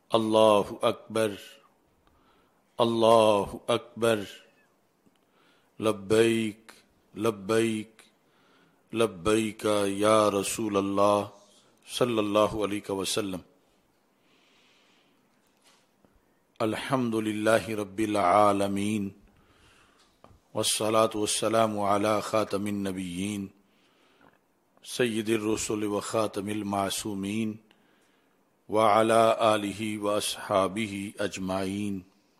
اللہ اکبر اللہ اکبر لبیک لبیک لبیک یا رسول اللہ صلی اللہ علیہ وسلم۔ الحمد للہ رب العالمین والصلاة والسلام علی خاتم النبیین سید الرسل و خاتم المعصومین وعلی آلہ واصحابہ اجمعین،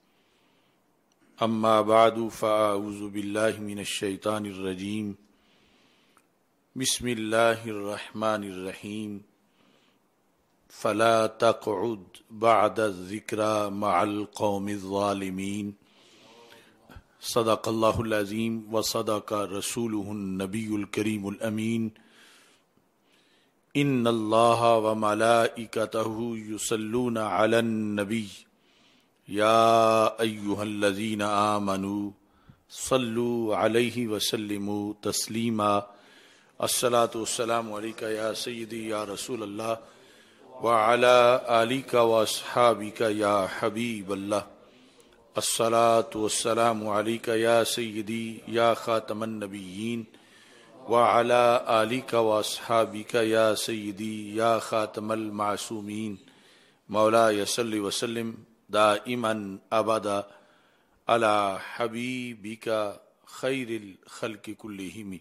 اما بعد فاعوذ باللہ من الشیطان الرجیم، بسم اللہ الرحمن الرحیم، فلا تقعد بعد الذکری مع القوم الظالمین۔ صدق اللہ العظیم وصدق رسولہ النبی الکریم الامین۔ ان اللہ وملائکتہ یصلون علی النبی یا ایہا الذین آمنوا صلوا علیہ وسلموا تسلیما۔ الصلاۃ والسلام علیک یا سیدی یا رسول اللہ وعلی آلک واصحابک یا حبیب اللہ۔ الصلاۃ والسلام علیک یا سیدی یا خاتم النبیین وعلی آلک واصحابک یا سیدی یا خاتم المعصومین۔ مولاي صل وسلم دائما ابدا علی حبیبک خیر الخلق کلہم۔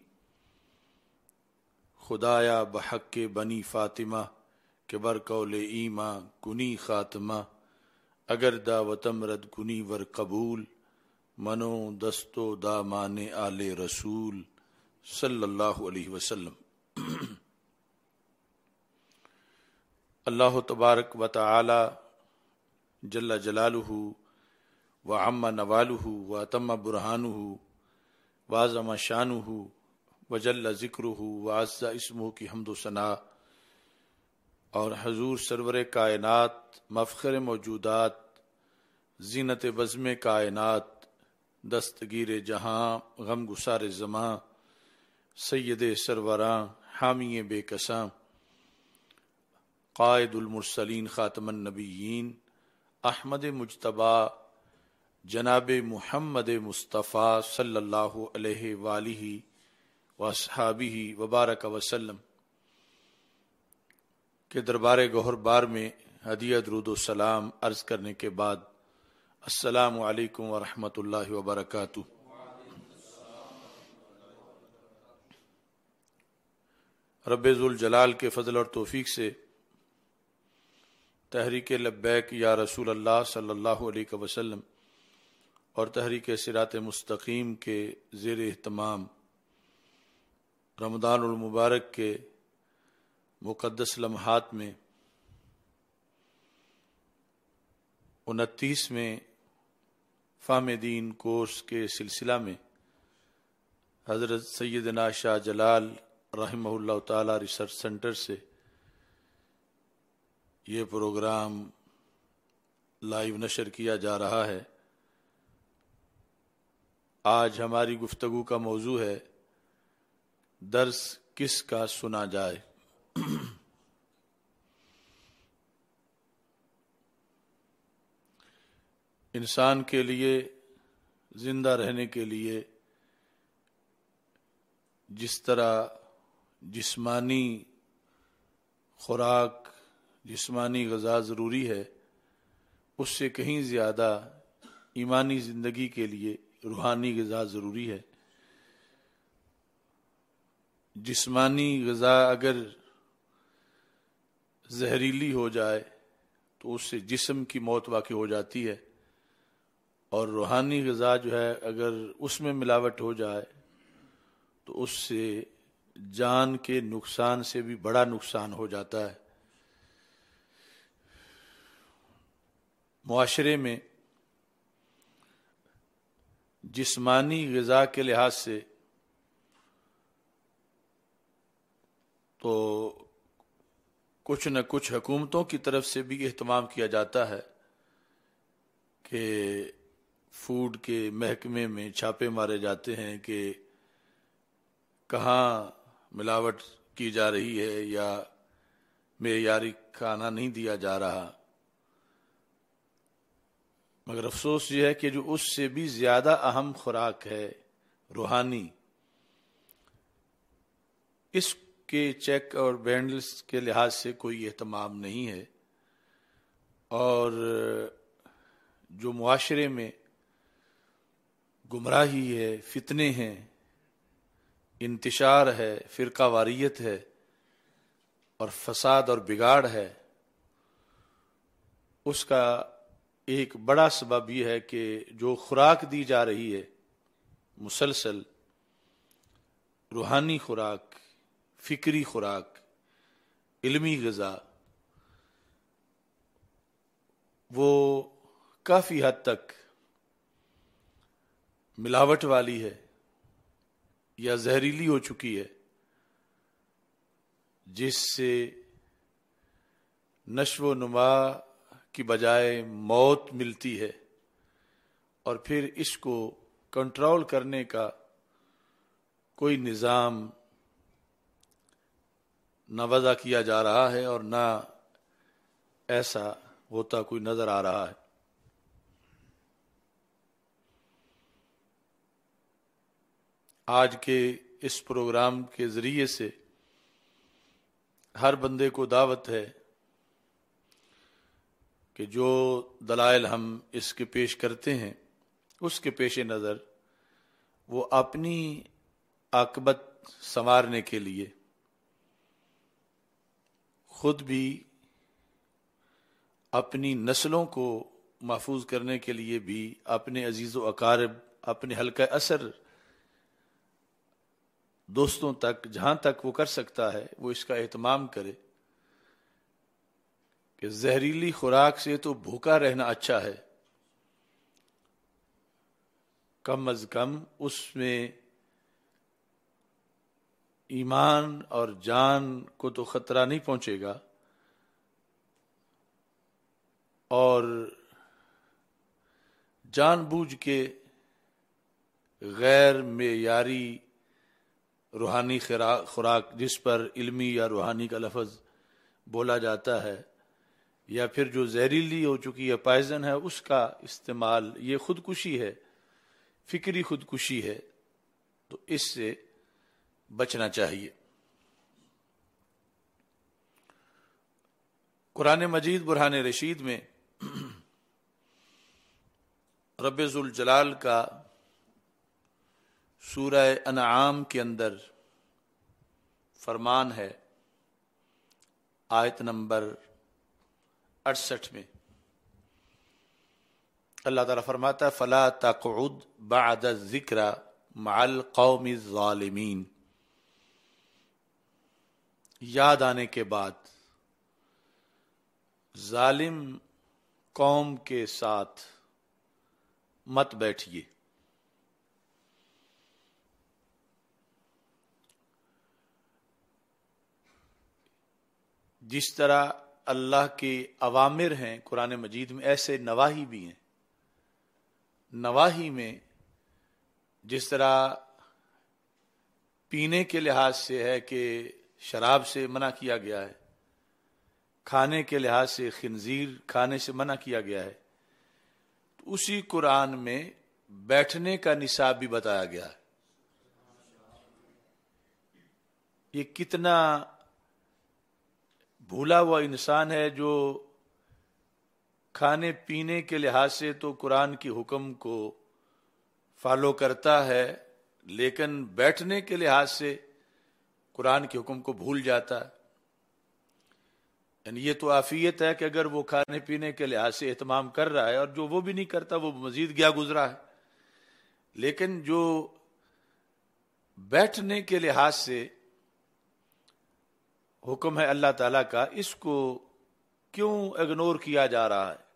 خدایا بحق بنی فاطمہ کہ بر قول ایماں کنی خاتمہ، اگر دعوتم رد کنی ور قبول، منو دستو دامان آل رسول صلی اللہ علیہ وسلم۔ اللہ تبارک و تعالی جل جلالہ وعم نوالہ واتم برہانہ وعظم شانہ وجل ذکرہ وعز اسمہ کی حمد و ثنا، اور حضور سرور کائنات مفخر موجودات زینت بزم کائنات دستگیر جہاں غم گسار زماں سید سروراں حامی بے کساں قائد المرسلین خاتم النبیین احمد مجتبی جناب محمد مصطفیٰ صلی اللہ علیہ وآلہ واصحابہ وبارک وسلم کے دربار گوہر بار میں ہدیہ درود و سلام عرض کرنے کے بعد السلام علیکم ورحمۃ اللہ وبرکاتہ۔ رب ذوالجلال کے فضل اور توفیق سے تحریک لبیک یا رسول اللہ صلی اللہ علیہ وسلم اور تحریک صراط مستقیم کے زیر اہتمام رمضان المبارک کے مقدس لمحات میں 29ویں فہم دین کورس کے سلسلہ میں حضرت سیدنا شاہ جلال رحمہ اللہ تعالی ریسرچ سینٹر سے یہ پروگرام لائیو نشر کیا جا رہا ہے۔ آج ہماری گفتگو کا موضوع ہے درس کس کا سنا جائے۔ انسان کے لیے زندہ رہنے کے لیے جس طرح جسمانی خوراک جسمانی غذا ضروری ہے، اس سے کہیں زیادہ ایمانی زندگی کے لیے روحانی غذا ضروری ہے۔ جسمانی غذا اگر زہریلی ہو جائے تو اس سے جسم کی موت واقع ہو جاتی ہے، اور روحانی غذا جو ہے اگر اس میں ملاوٹ ہو جائے تو اس سے جان کے نقصان سے بھی بڑا نقصان ہو جاتا ہے۔ معاشرے میں جسمانی غذا کے لحاظ سے تو کچھ نہ کچھ حکومتوں کی طرف سے بھی اہتمام کیا جاتا ہے کہ فوڈ کے محکمے میں چھاپے مارے جاتے ہیں کہ کہاں ملاوٹ کی جا رہی ہے یا معیاری کھانا نہیں دیا جا رہا۔ مگر افسوس یہ ہے کہ جو اس سے بھی زیادہ اہم خوراک ہے روحانی، اس کے چیک اور بینڈلز کے لحاظ سے کوئی اہتمام نہیں ہے، اور جو معاشرے میں گمراہی ہے، فتنے ہیں، انتشار ہے، فرقہ واریت ہے اور فساد اور بگاڑ ہے، اس کا ایک بڑا سبب یہ ہے کہ جو خوراک دی جا رہی ہے مسلسل، روحانی خوراک، فکری خوراک، علمی غذا، وہ کافی حد تک ملاوٹ والی ہے یا زہریلی ہو چکی ہے، جس سے نشو و نما کی بجائے موت ملتی ہے، اور پھر اس کو کنٹرول کرنے کا کوئی نظام نہ وضع کیا جا رہا ہے اور نہ ایسا ہوتا کوئی نظر آ رہا ہے۔ آج کے اس پروگرام کے ذریعے سے ہر بندے کو دعوت ہے کہ جو دلائل ہم اس کے پیش کرتے ہیں اس کے پیش نظر وہ اپنی عاقبت سنوارنے کے لیے، خود بھی اپنی نسلوں کو محفوظ کرنے کے لیے بھی، اپنے عزیز و اقارب، اپنے حلقہ اثر دوستوں تک جہاں تک وہ کر سکتا ہے وہ اس کا اہتمام کرے کہ زہریلی خوراک سے تو بھوکا رہنا اچھا ہے، کم از کم اس میں ایمان اور جان کو تو خطرہ نہیں پہنچے گا، اور جان بوجھ کے غیر معیاری روحانی خوراک، جس پر علمی یا روحانی کا لفظ بولا جاتا ہے، یا پھر جو زہریلی ہو چکی ہے، پائزن ہے، اس کا استعمال، یہ خودکشی ہے، فکری خودکشی ہے، تو اس سے بچنا چاہیے۔ قرآن مجید برہان رشید میں رب ذوالجلال کا سورہ انعام کے اندر فرمان ہے، آیت نمبر 68 میں اللہ تعالیٰ فرماتا ہے فَلَا تَقْعُدْ بَعْدَ الذِّكْرَ مَعَ الْقَوْمِ الظَّالِمِينَ، یاد آنے کے بعد ظالم قوم کے ساتھ مت بیٹھیے۔ جس طرح اللہ کے اوامر ہیں قرآن مجید میں، ایسے نواہی بھی ہیں۔ نواہی میں جس طرح پینے کے لحاظ سے ہے کہ شراب سے منع کیا گیا ہے، کھانے کے لحاظ سے خنزیر کھانے سے منع کیا گیا ہے، تو اسی قرآن میں بیٹھنے کا نصاب بھی بتایا گیا ہے۔ یہ کتنا بھولا ہوا انسان ہے جو کھانے پینے کے لحاظ سے تو قرآن کی حکم کو فالو کرتا ہے، لیکن بیٹھنے کے لحاظ سے قرآن کے حکم کو بھول جاتا ہے۔ یعنی یہ تو عافیت ہے کہ اگر وہ کھانے پینے کے لحاظ سے اہتمام کر رہا ہے، اور جو وہ بھی نہیں کرتا وہ مزید گیا گزرا ہے، لیکن جو بیٹھنے کے لحاظ سے حکم ہے اللہ تعالیٰ کا، اس کو کیوں اگنور کیا جا رہا ہے؟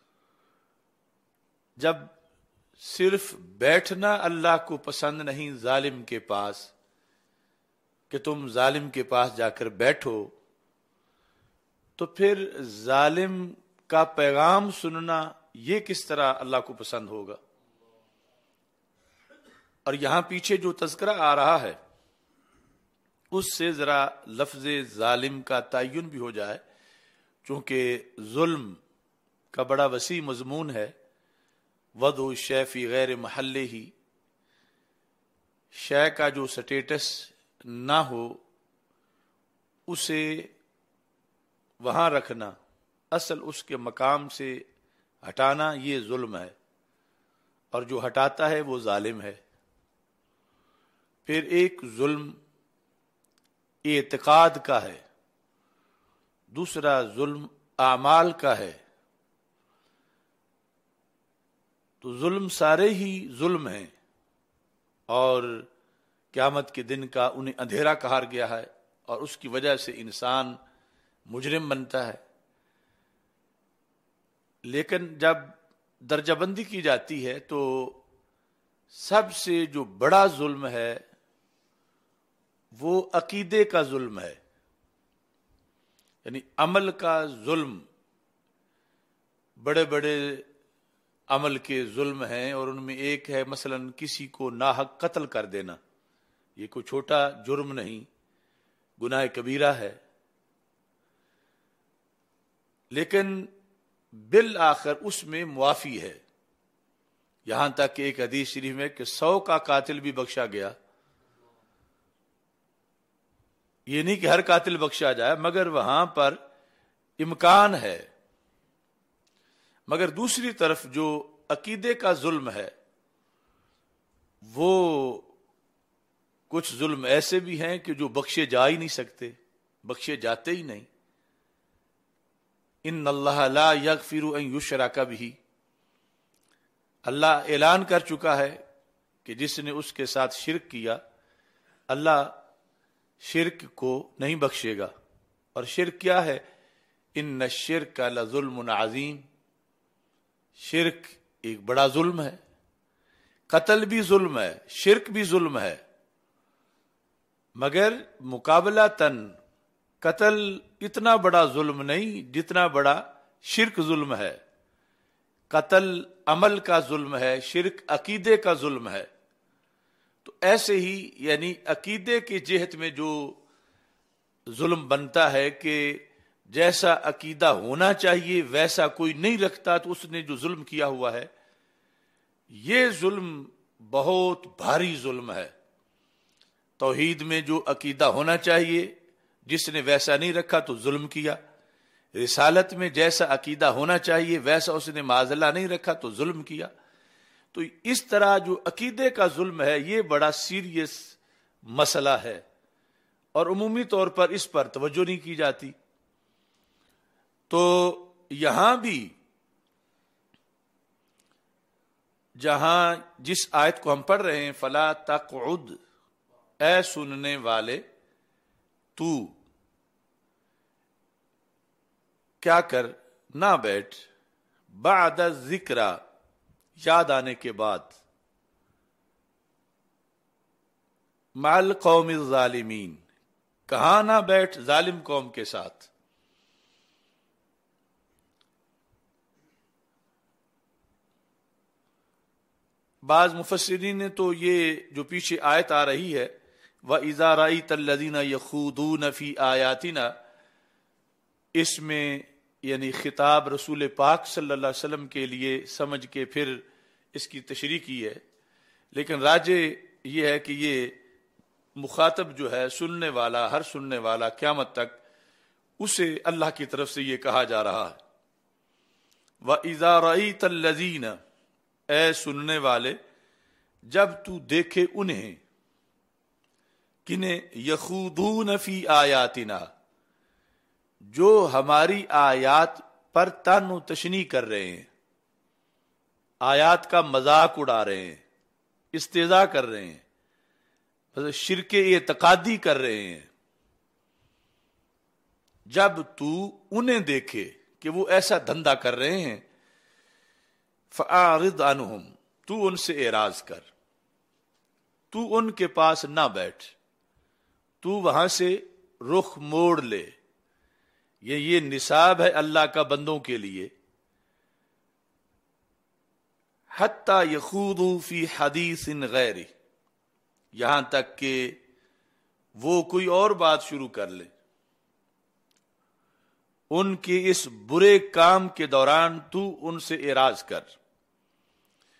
جب صرف بیٹھنا اللہ کو پسند نہیں ظالم کے پاس، کہ تم ظالم کے پاس جا کر بیٹھو، تو پھر ظالم کا پیغام سننا یہ کس طرح اللہ کو پسند ہوگا؟ اور یہاں پیچھے جو تذکرہ آ رہا ہے اس سے ذرا لفظ ظالم کا تعین بھی ہو جائے، چونکہ ظلم کا بڑا وسیع مضمون ہے، وضع الشیء فی غیر محلہ، شے کا جو سٹیٹس نہ ہو اسے وہاں رکھنا، اصل اس کے مقام سے ہٹانا، یہ ظلم ہے، اور جو ہٹاتا ہے وہ ظالم ہے۔ پھر ایک ظلم اعتقاد کا ہے، دوسرا ظلم اعمال کا ہے۔ تو ظلم سارے ہی ظلم ہیں، اور قیامت کے دن کا انہیں اندھیرا کہا گیا ہے، اور اس کی وجہ سے انسان مجرم بنتا ہے۔ لیکن جب درجہ بندی کی جاتی ہے تو سب سے جو بڑا ظلم ہے وہ عقیدے کا ظلم ہے، یعنی عمل کا ظلم۔ بڑے بڑے عمل کے ظلم ہیں، اور ان میں ایک ہے مثلا کسی کو ناحق قتل کر دینا۔ یہ کوئی چھوٹا جرم نہیں، گناہ کبیرہ ہے، لیکن بالآخر اس میں معافی ہے۔ یہاں تک کہ ایک حدیث شریف میں کہ 100 کا قاتل بھی بخشا گیا۔ یہ نہیں کہ ہر قاتل بخشا جائے، مگر وہاں پر امکان ہے۔ مگر دوسری طرف جو عقیدے کا ظلم ہے، وہ کچھ ظلم ایسے بھی ہیں کہ جو بخشے جا ہی نہیں سکتے، بخشے جاتے ہی نہیں۔ ان اللہ لا یغفر ان یشرک بہ، اللہ اعلان کر چکا ہے کہ جس نے اس کے ساتھ شرک کیا، اللہ شرک کو نہیں بخشے گا۔ اور شرک کیا ہے؟ ان الشرک لظلم عظیم، شرک ایک بڑا ظلم ہے۔ قتل بھی ظلم ہے، شرک بھی ظلم ہے، مگر مقابلتاً قتل اتنا بڑا ظلم نہیں جتنا بڑا شرک ظلم ہے۔ قتل عمل کا ظلم ہے، شرک عقیدے کا ظلم ہے۔ تو ایسے ہی یعنی عقیدے کی جہت میں جو ظلم بنتا ہے کہ جیسا عقیدہ ہونا چاہیے ویسا کوئی نہیں رکھتا، تو اس نے جو ظلم کیا ہوا ہے، یہ ظلم بہت بھاری ظلم ہے۔ توحید میں جو عقیدہ ہونا چاہیے جس نے ویسا نہیں رکھا تو ظلم کیا، رسالت میں جیسا عقیدہ ہونا چاہیے ویسا اس نے معاذ اللہ نہیں رکھا تو ظلم کیا۔ تو اس طرح جو عقیدے کا ظلم ہے یہ بڑا سیریس مسئلہ ہے، اور عمومی طور پر اس پر توجہ نہیں کی جاتی۔ تو یہاں بھی جہاں جس آیت کو ہم پڑھ رہے ہیں فلا تقعد، اے سننے والے تو کیا کر، نہ بیٹھ، بعد ذکر، یاد آنے کے بعد، مع القوم الظالمین، کہاں نہ بیٹھ؟ ظالم قوم کے ساتھ۔ بعض مفسرین نے تو یہ جو پیچھے آیت آ رہی ہے وَإِذَا رَأَيْتَ الَّذِينَ يَخُوضُونَ فِي آيَاتِنَا، اس میں یعنی خطاب رسول پاک صلی اللہ علیہ وسلم کے لیے سمجھ کے پھر اس کی تشریح کی ہے، لیکن راجح یہ ہے کہ یہ مخاطب جو ہے سننے والا، ہر سننے والا قیامت تک، اسے اللہ کی طرف سے یہ کہا جا رہا ہے وَإِذَا رَأَيْتَ الَّذِينَ، اے سننے والے جب تو دیکھے انہیں، کنہیں؟ یخوضون فی آیاتنا، جو ہماری آیات پر طعن و تشنیع کر رہے ہیں، آیات کا مذاق اڑا رہے ہیں، استہزاء کر رہے ہیں، شرک اعتقادی کر رہے ہیں، جب تو انہیں دیکھے کہ وہ ایسا دھندا کر رہے ہیں، فَأَعْرِضْ عَنْهُمْ، تو ان سے اعراض کر، تو ان کے پاس نہ بیٹھ، تو وہاں سے رخ موڑ لے۔ یہ نصاب ہے اللہ کا بندوں کے لیے، حتی یخوضوا فی حدیث غیرہ، یہاں تک کہ وہ کوئی اور بات شروع کر لے۔ ان کے اس برے کام کے دوران تو ان سے اعراض کر۔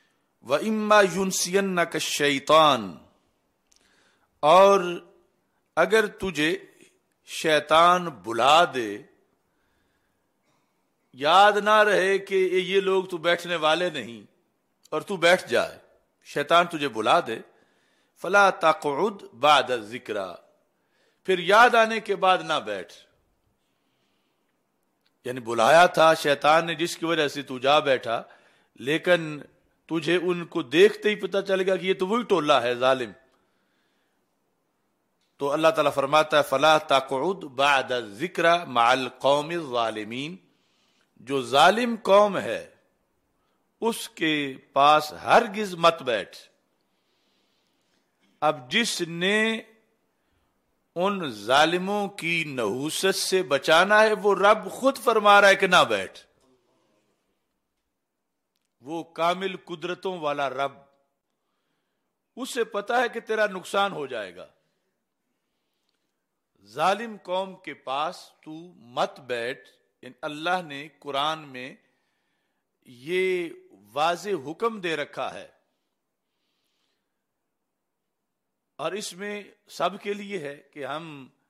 وَإِمَّا يُنْسِيَنَّكَ الشَّيْطَانُ، اور اگر تجھے شیطان بلا دے، یاد نہ رہے کہ یہ لوگ تو بیٹھنے والے نہیں اور تو بیٹھ جائے، شیطان تجھے بلا دے، فَلَا تَقْعُدْ بَعْدَ الذِّكْرَى، پھر یاد آنے کے بعد نہ بیٹھ. یعنی بلایا تھا شیطان نے جس کی وجہ سے تو جا بیٹھا، لیکن تجھے ان کو دیکھتے ہی پتہ چل گیا کہ یہ تو وہی ٹولہ ہے ظالم. تو اللہ تعالیٰ فرماتا ہے فَلَا تَقْعُدْ بَعْدَ الذِّكْرَى مَعَ الْقَوْمِ الظَّالِمِينَ، جو ظالم قوم ہے اس کے پاس ہرگز مت بیٹھ. اب جس نے ان ظالموں کی نحوست سے بچانا ہے وہ رب خود فرما رہا ہے کہ نہ بیٹھ. وہ کامل قدرتوں والا رب، اسے پتا ہے کہ تیرا نقصان ہو جائے گا. ظالم قوم کے پاس تو مت بیٹھ. یعنی اللہ نے قرآن میں یہ واضح حکم دے رکھا ہے، اور اس میں سب کے لیے ہے کہ ہم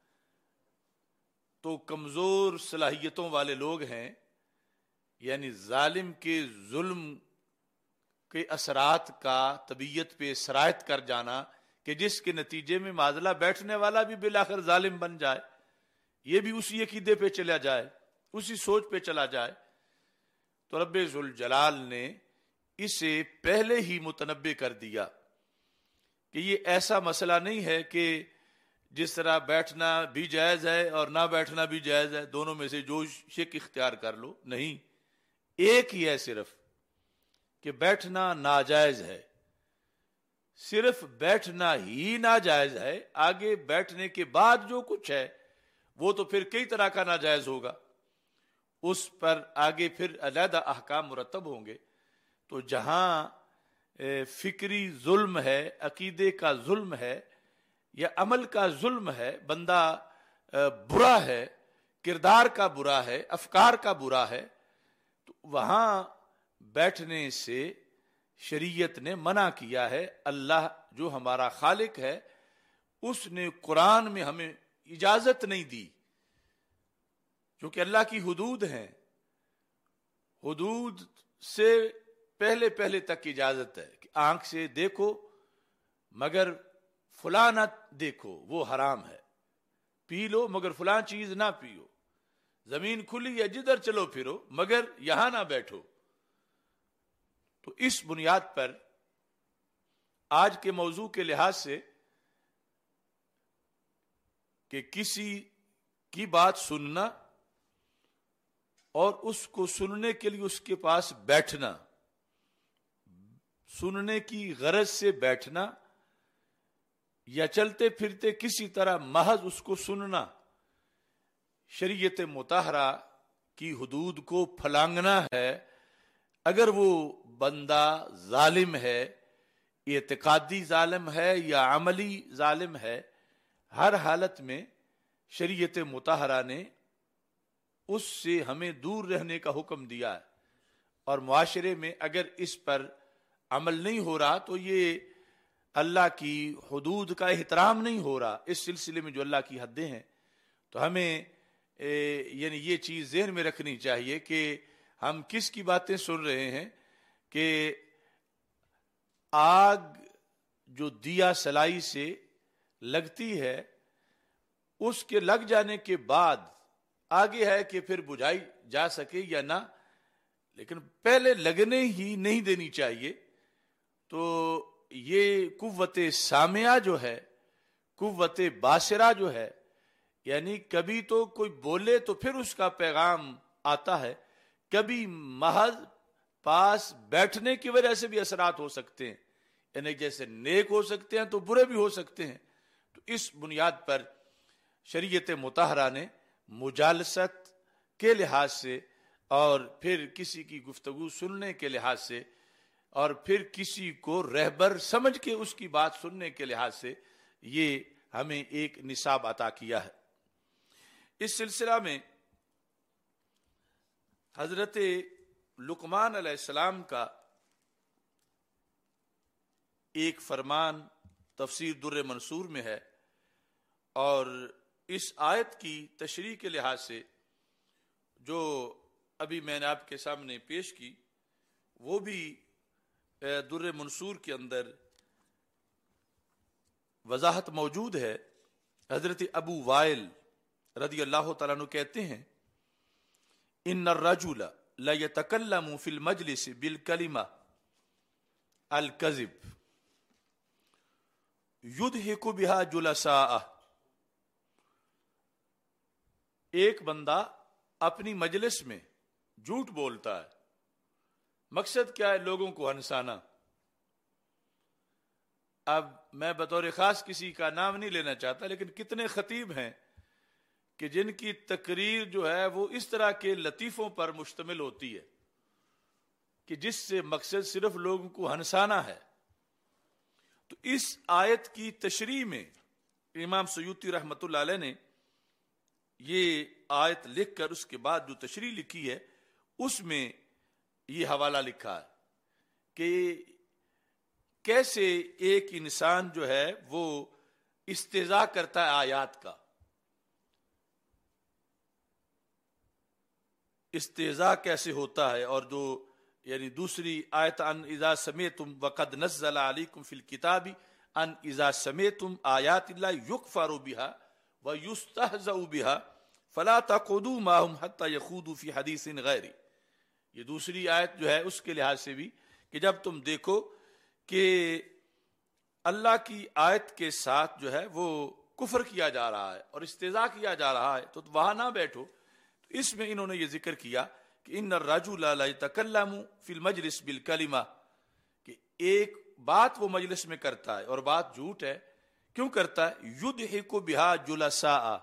تو کمزور صلاحیتوں والے لوگ ہیں. یعنی ظالم کے ظلم کے اثرات کا طبیعت پہ سرایت کر جانا کہ جس کے نتیجے میں معاذلہ بیٹھنے والا بھی بالآخر ظالم بن جائے، یہ بھی اسی عقیدے پہ چلا جائے، اسی سوچ پہ چلا جائے. تو رب ذوالجلال نے اسے پہلے ہی متنبع کر دیا کہ یہ ایسا مسئلہ نہیں ہے کہ جس طرح بیٹھنا بھی جائز ہے اور نہ بیٹھنا بھی جائز ہے، دونوں میں سے جو شک اختیار کر لو. نہیں، ایک ہی ہے صرف کہ بیٹھنا ناجائز ہے، صرف بیٹھنا ہی ناجائز ہے. آگے بیٹھنے کے بعد جو کچھ ہے وہ تو پھر کئی طرح کا ناجائز ہوگا، اس پر آگے پھر علیحدہ احکام مرتب ہوں گے. تو جہاں فکری ظلم ہے، عقیدے کا ظلم ہے یا عمل کا ظلم ہے، بندہ برا ہے، کردار کا برا ہے، افکار کا برا ہے، تو وہاں بیٹھنے سے شریعت نے منع کیا ہے. اللہ جو ہمارا خالق ہے اس نے قرآن میں ہمیں اجازت نہیں دی، کیونکہ اللہ کی حدود ہیں، حدود سے پہلے پہلے تک اجازت ہے کہ آنکھ سے دیکھو مگر فلاں نہ دیکھو، وہ حرام ہے. پی لو مگر فلاں چیز نہ پیو. زمین کھلی ہے جدھر چلو پھرو مگر یہاں نہ بیٹھو. تو اس بنیاد پر آج کے موضوع کے لحاظ سے کہ کسی کی بات سننا اور اس کو سننے کے لیے اس کے پاس بیٹھنا، سننے کی غرض سے بیٹھنا یا چلتے پھرتے کسی طرح محض اس کو سننا، شریعت مطہرہ کی حدود کو پھلانگنا ہے. اگر وہ بندہ ظالم ہے، اعتقادی ظالم ہے یا عملی ظالم ہے، ہر حالت میں شریعت مطہرہ نے اس سے ہمیں دور رہنے کا حکم دیا ہے. اور معاشرے میں اگر اس پر عمل نہیں ہو رہا تو یہ اللہ کی حدود کا احترام نہیں ہو رہا. اس سلسلے میں جو اللہ کی حدیں ہیں تو ہمیں یعنی یہ چیز ذہن میں رکھنی چاہیے کہ ہم کس کی باتیں سن رہے ہیں کہ آگ جو دیا سلائی سے لگتی ہے اس کے لگ جانے کے بعد آگے ہے کہ پھر بجھائی جا سکے یا نہ، لیکن پہلے لگنے ہی نہیں دینی چاہیے. تو یہ قوت سامعہ جو ہے، قوت باصرہ جو ہے، یعنی کبھی تو کوئی بولے تو پھر اس کا پیغام آتا ہے، کبھی محض پاس بیٹھنے کی وجہ سے بھی اثرات ہو سکتے ہیں، یعنی جیسے نیک ہو سکتے ہیں تو برے بھی ہو سکتے ہیں. تو اس بنیاد پر شریعت مطہرہ نے مجالست کے لحاظ سے اور پھر کسی کی گفتگو سننے کے لحاظ سے اور پھر کسی کو رہبر سمجھ کے اس کی بات سننے کے لحاظ سے یہ ہمیں ایک نصاب عطا کیا ہے. اس سلسلہ میں حضرت لقمان علیہ السلام کا ایک فرمان تفسیر در منصور میں ہے، اور اس آیت کی تشریح کے لحاظ سے جو ابھی میں نے آپ کے سامنے پیش کی وہ بھی در منصور کے اندر وضاحت موجود ہے۔ حضرت ابو وائل رضی اللہ تعالیٰ عنہ کہتے ہیں ان الرجل لا يتكلم في المجلس بالكلمة الكذب يضحك بها جلساءه، ایک بندہ اپنی مجلس میں جھوٹ بولتا ہے، مقصد کیا ہے؟ لوگوں کو ہنسانا۔ اب میں بطور خاص کسی کا نام نہیں لینا چاہتا، لیکن کتنے خطیب ہیں کہ جن کی تقریر جو ہے وہ اس طرح کے لطیفوں پر مشتمل ہوتی ہے کہ جس سے مقصد صرف لوگوں کو ہنسانا ہے۔ تو اس آیت کی تشریح میں امام سیوطی رحمۃ اللہ علیہ نے یہ آیت لکھ کر اس کے بعد جو تشریح لکھی ہے اس میں یہ حوالہ لکھا ہے کہ کیسے ایک انسان جو ہے وہ استہزاء کرتا ہے آیات کا۔ استہزاء کیسے ہوتا ہے، اور جو یعنی دوسری آیت ان اذا سمعتم وقد نزل علیکم فی الکتاب ان اذا سمعتم آیات اللہ یکفر بها ویستہزأ بها فلا تقعدوا معهم حتى يخوضوا في حدیث غیرہ۔ یہ دوسری آیت جو ہے اس کے لحاظ سے بھی کہ جب تم دیکھو کہ اللہ کی آیت کے ساتھ جو ہے وہ کفر کیا جا رہا ہے اور استہزاء کیا جا رہا ہے تو وہاں نہ بیٹھو۔ تو اس میں انہوں نے یہ ذکر کیا کہ ان الرجل لا يتكلم في المجلس بالکلمہ، کہ ایک بات وہ مجلس میں کرتا ہے اور بات جھوٹ ہے۔ کیوں کرتا ہے؟ یضحک بها جلساء،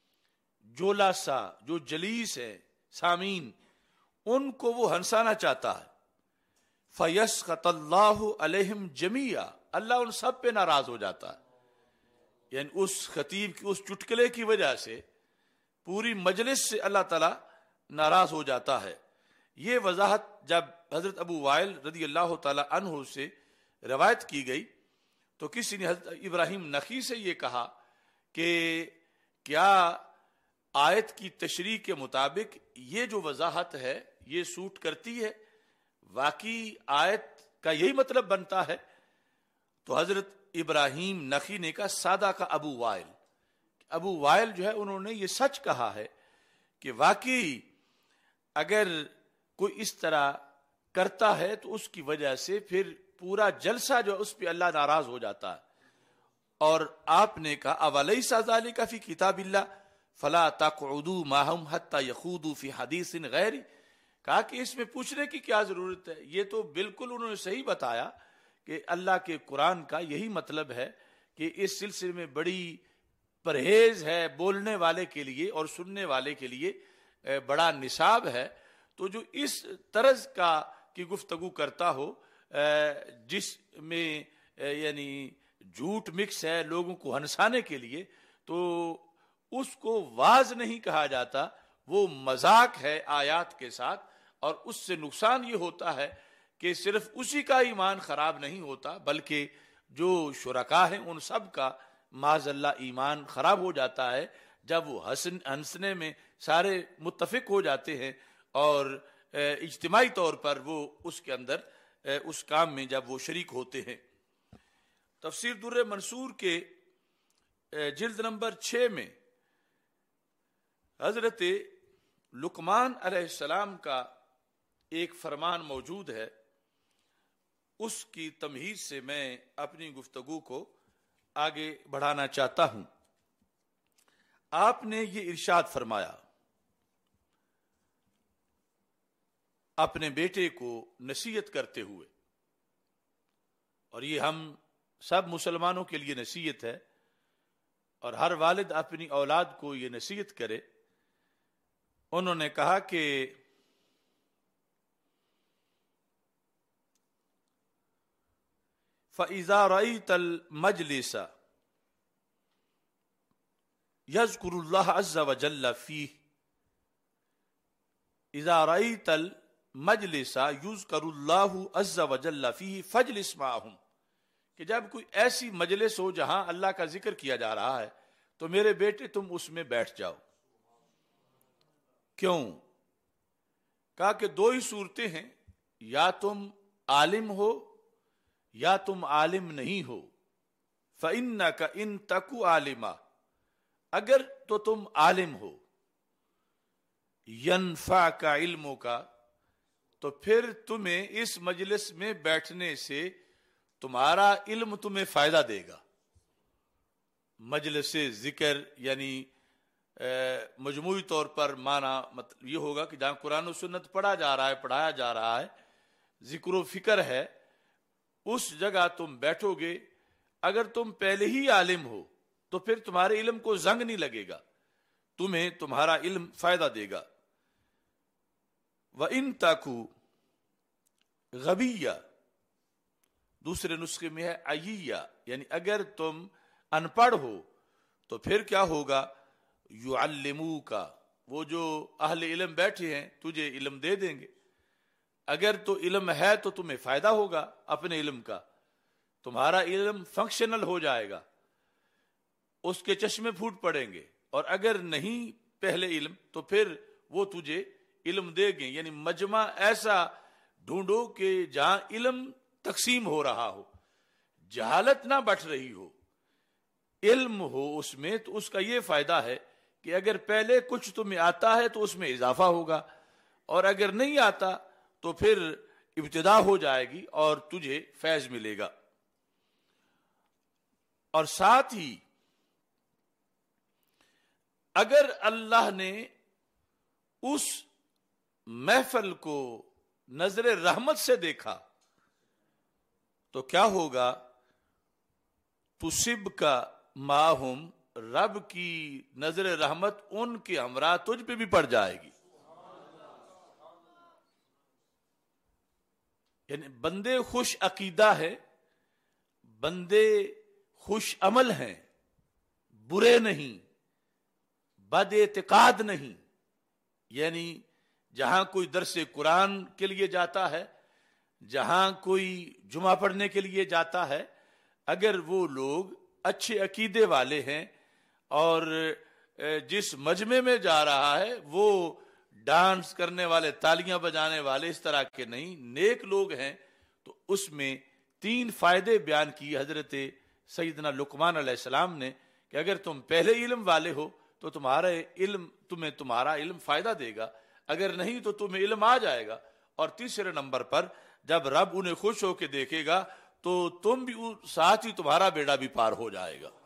جلساء جو جلیس ہے، سامعین، ان کو وہ ہنسانا چاہتا ہے۔ فَيَسْخَطَ اللَّهُ عَلَيْهِمْ جَمِيعًا، اللہ ان سب پہ ناراض ہو جاتا ہے۔ یعنی اس خطیب کی اس چٹکلے کی وجہ سے پوری مجلس سے اللہ تعالیٰ ناراض ہو جاتا ہے۔ یہ وضاحت جب حضرت ابو وائل رضی اللہ تعالیٰ عنہ سے روایت کی گئی تو کسی نے حضرت ابراہیم نخعی سے یہ کہا کہ کیا آیت کی تشریح کے مطابق یہ جو وضاحت ہے یہ سوٹ کرتی ہے؟ واقعی آیت کا یہی مطلب بنتا ہے؟ تو حضرت ابراہیم نخعی نے کہا سادہ کا ابو وائل جو ہے انہوں نے یہ سچ کہا ہے کہ واقعی اگر کوئی اس طرح کرتا ہے تو اس کی وجہ سے پھر پورا جلسہ جو اس پہ اللہ ناراض ہو جاتا ہے۔ اور آپ نے کہا اولیس ذالک فی کتاب اللہ فلا تقعدوا معهم حتى يخوضوا في حدیث غیرہ، کہا کہ اس میں پوچھنے کی کیا ضرورت ہے، یہ تو بالکل انہوں نے صحیح بتایا کہ اللہ کے قرآن کا یہی مطلب ہے کہ اس سلسلے میں بڑی پرہیز ہے بولنے والے کے لیے اور سننے والے کے لیے بڑا نصاب ہے۔ تو جو اس طرز کی گفتگو کرتا ہو جس میں یعنی جھوٹ مکس ہے لوگوں کو ہنسانے کے لیے، تو اس کو واز نہیں کہا جاتا، وہ مذاق ہے آیات کے ساتھ، اور اس سے نقصان یہ ہوتا ہے کہ صرف اسی کا ایمان خراب نہیں ہوتا بلکہ جو شرکا ہیں ان سب کا معاذ اللہ ایمان خراب ہو جاتا ہے جب وہ ہنسنے میں سارے متفق ہو جاتے ہیں اور اجتماعی طور پر وہ اس کے اندر اس کام میں جب وہ شریک ہوتے ہیں۔ تفسیر در منصور کے جلد نمبر 6 میں حضرت لقمان علیہ السلام کا ایک فرمان موجود ہے، اس کی تمہید سے میں اپنی گفتگو کو آگے بڑھانا چاہتا ہوں۔ آپ نے یہ ارشاد فرمایا اپنے بیٹے کو نصیحت کرتے ہوئے، اور یہ ہم سب مسلمانوں کے لیے نصیحت ہے اور ہر والد اپنی اولاد کو یہ نصیحت کرے۔ انہوں نے کہا کہ فَإِذَا رَأَيْتَ الْمَجْلِسَ يَذْكُرُ اللَّهَ عَزَّ وَجَلَّ فِيهِ إِذَا رَأَيْتَ الْمَجْلِسَ يُذْكَرُ اللَّهُ عَزَّ وَجَلَّ فِيهِ فَاجْلِسْ مَعَهُمْ، کہ جب کوئی ایسی مجلس ہو جہاں اللہ کا ذکر کیا جا رہا ہے تو میرے بیٹے تم اس میں بیٹھ جاؤ. کیوں؟ کہا کہ دو ہی صورتیں ہیں، یا تم عالم ہو یا تم عالم نہیں ہو. فَإِنَّكَ إِن تَكُ عَالِمًا، اگر تو تم عالم ہو، يَنفَعْكَ عِلْمُكَ، تو پھر تمہیں اس مجلس میں بیٹھنے سے تمہارا علم تمہیں فائدہ دے گا. مجلس ذکر یعنی مجموعی طور پر معنی مطلب یہ ہوگا کہ جہاں قرآن و سنت پڑھا جا رہا ہے، پڑھایا جا رہا ہے، ذکر و فکر ہے، اس جگہ تم بیٹھو گے. اگر تم پہلے ہی عالم ہو تو پھر تمہارے علم کو زنگ نہیں لگے گا، تمہیں تمہارا علم فائدہ دے گا. وَإِن تَكُ غَبِيًّا، دوسرے نسخے میں ہے عَيِّيًّا، یعنی اگر تم ان پڑھ ہو تو پھر کیا ہوگا؟ يُعَلِّمُوكَ، وہ جو اہل علم بیٹھے ہیں تجھے علم دے دیں گے. اگر تو علم ہے تو تمہیں فائدہ ہوگا اپنے علم کا، تمہارا علم فنکشنل ہو جائے گا، اس کے چشمے پھوٹ پڑیں گے. اور اگر نہیں پہلے علم تو پھر وہ تجھے علم دے گے. یعنی مجمع ایسا ڈھونڈو کہ جہاں علم تقسیم ہو رہا ہو، جہالت نہ بٹ رہی ہو، علم ہو اس میں. تو اس کا یہ فائدہ ہے کہ اگر پہلے کچھ تمہیں آتا ہے تو اس میں اضافہ ہوگا، اور اگر نہیں آتا تو پھر ابتدا ہو جائے گی اور تجھے فیض ملے گا. اور ساتھ ہی اگر اللہ نے اس محفل کو نظر رحمت سے دیکھا تو کیا ہوگا؟ تصب کا ماہم، رب کی نظر رحمت ان کے ہمراہ تجھ پہ بھی پڑ جائے گی. یعنی بندے خوش عقیدہ ہے، بندے خوش عمل ہیں، برے نہیں، بد اعتقاد نہیں. یعنی جہاں کوئی درس قرآن کے لیے جاتا ہے، جہاں کوئی جمعہ پڑھنے کے لیے جاتا ہے، اگر وہ لوگ اچھے عقیدے والے ہیں اور جس مجمع میں جا رہا ہے وہ ڈانس کرنے والے، تالیاں بجانے والے اس طرح کے نہیں، نیک لوگ ہیں، تو اس میں 3 فائدے بیان کیے حضرت سیدنا لقمان علیہ السلام نے کہ اگر تم پہلے علم والے ہو تو تمہیں تمہارا علم فائدہ دے گا، اگر نہیں تو تمہیں علم آ جائے گا. اور تیسرے نمبر پر جب رب انہیں خوش ہو کے دیکھے گا تو تم بھی ساتھ ہی تمہارا بیڑا بھی پار ہو جائے گا.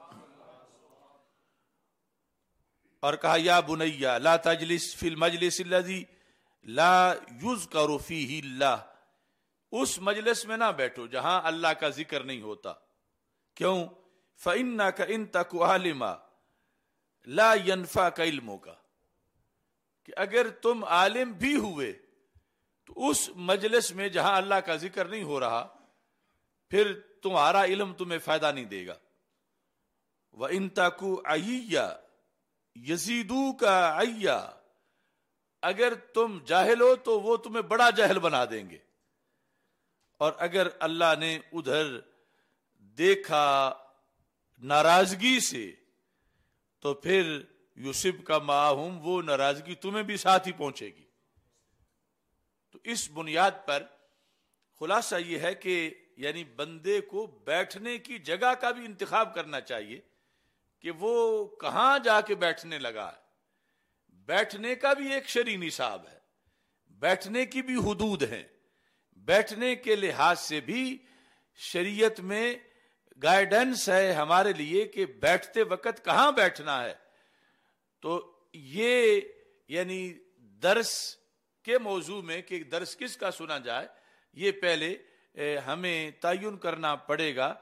اور کہا یا بنیا لا تجلس فی المجلس الذی لا یذکر فیہ اللہ، اس مجلس میں نہ بیٹھو جہاں اللہ کا ذکر نہیں ہوتا. کیوں؟ فإنک ان تک عالما لا ينفعک علمک، کہ اگر تم عالم بھی ہوئے تو اس مجلس میں جہاں اللہ کا ذکر نہیں ہو رہا پھر تمہارا علم تمہیں فائدہ نہیں دے گا. وَإِن تَكُ عَيِّيًّا يَزِيدُوكَ عَيًّا، اگر تم جاہل ہو تو وہ تمہیں بڑا جاہل بنا دیں گے. اور اگر اللہ نے ادھر دیکھا ناراضگی سے تو پھر یوسف کا معاہم، وہ ناراضگی تمہیں بھی ساتھ ہی پہنچے گی. تو اس بنیاد پر خلاصہ یہ ہے کہ یعنی بندے کو بیٹھنے کی جگہ کا بھی انتخاب کرنا چاہیے کہ وہ کہاں جا کے بیٹھنے لگا ہے. بیٹھنے کا بھی ایک شرعی نصاب ہے، بیٹھنے کی بھی حدود ہیں، بیٹھنے کے لحاظ سے بھی شریعت میں گائیڈنس ہے ہمارے لیے کہ بیٹھتے وقت کہاں بیٹھنا ہے. تو یہ یعنی درس کے موضوع میں کہ درس کس کا سنا جائے، یہ پہلے ہمیں تعین کرنا پڑے گا